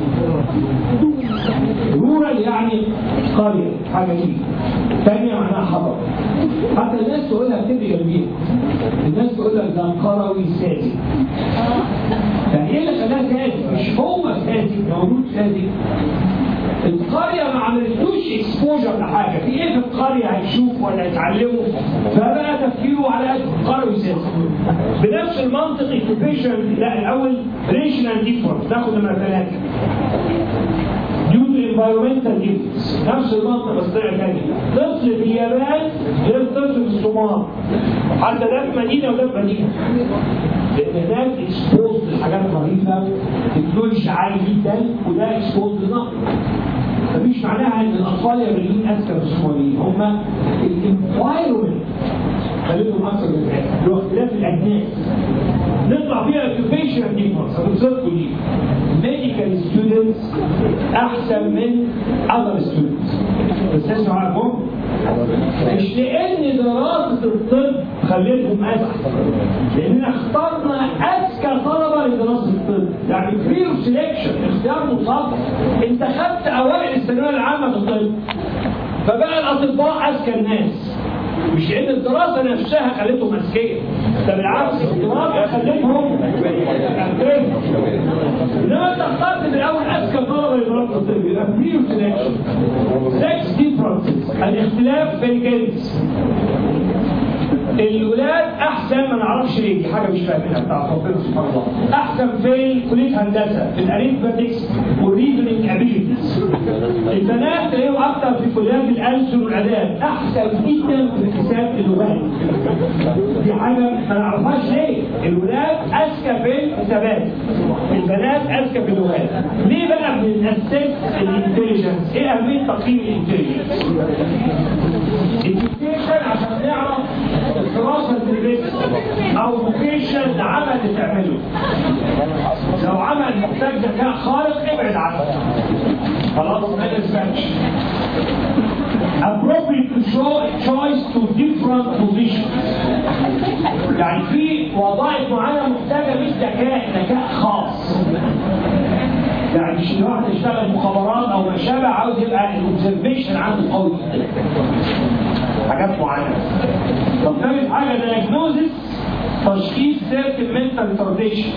rural يعني قريه حاجه دي. ثانيه معناها حضر. حتى الناس تقول لك كده جنبيها. الناس تقول لك ده قروي ساذج. فايه اللي خلاها ساذج؟ مش هو ساذج، مولود ساذج. القرية ما عملتوش اكسبوجر لحاجة، في ايه في القرية هيشوف ولا يتعلموا؟ فبقى تفكيره على قد القرية وسياسة. بنفس المنطق اكتيفيشن لا الأول ريشنال ديفرنس ناخد نمرة 3. due to environmental difference نفس المنطق بس طلع تاني. طفل في اليابان غير طفل في الصومال. حتى ده في مدينة وده في مدينة. لأن ده اكسبوز لحاجات رهيبة، تكنولوجيا عالي جدا وده اكسبوز لنقل. مفيش معناها ان الاطفال اليابانيين اذكى من الصوماليين، هم الانفايرمنت خليتهم اكثر من ذلك، اللي هو اختلاف الاجناس. نطلع فيها اوكيبيشنال ديفرنس، هتوصلكوا دي. ميديكال ستودنتس احسن من اذر ستودنتس. بس اسمعوا عنهم مش لان دراسه الطب خليتهم اذكى، لاننا اخترنا اذكى طلبه لدراسه الطب، يعني فري سيلكشن اختيار مطلق. انت خدت اوائل الثانويه العامه في الطب فبقى الاطباء اذكى الناس، مش لان الدراسه نفسها خلتهم اذكياء، ده بالعكس الدراسه خلتهم اذكياء. انما انت اخترت في الاول اذكى طلبه لدراسه الطب، يبقى فري سيلكشن. 6 ديفرنسز الاختلاف في الجنس. الولاد احسن ما نعرفش ليه، دي حاجه مش فاهمينها بتاع ربنا سبحانه الله. احسن في كليه هندسه في الاريثماتكس والريزنينج ابيليتيز. البنات تلاقيهم اكتر في كليات الالسن والاداب، احسن جدا في حساب اللغات. دي حاجه ما نعرفهاش ليه. الولاد اذكى في الحسابات، البنات اذكى في اللغات. ليه بقى بنأسس الانتليجنس؟ ايه اهميه تقييم الانتليجنس؟ الديكتيشن عشان نعرف الدراسه اللي او فوكيشن عمل تعمله. لو عمل محتاج ذكاء خارق ابعد عنه. خلاص ما ينفعش. appropriate to show a choice to different positions. يعني في وظائف معينه محتاجه مش ذكاء خاص. يعني مش الواحد يشتغل مخابرات او ما شابه عاوز يبقى الاوبزرفيشن عنده قوي حاجات معينه. طب ثالث حاجه diagnosis تشخيص certain mental retardation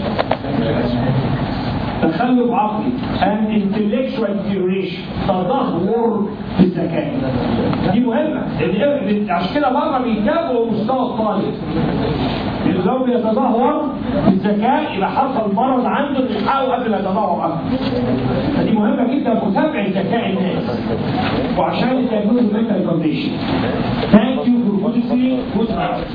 تخلف عقلي and intellectual deterioration تدهور في الذكاء. دي مهمه لان عشان كده بره بيتابعوا مستوى الطالب. لو بيتدهور في الذكاء يبقى حصل مرض عنده نلحقه قبل ما يتدهور اكتر. فدي مهمه جدا متابعه ذكاء الناس وعشان الدياجنوز mental retardation. Thank you for listening. Good night.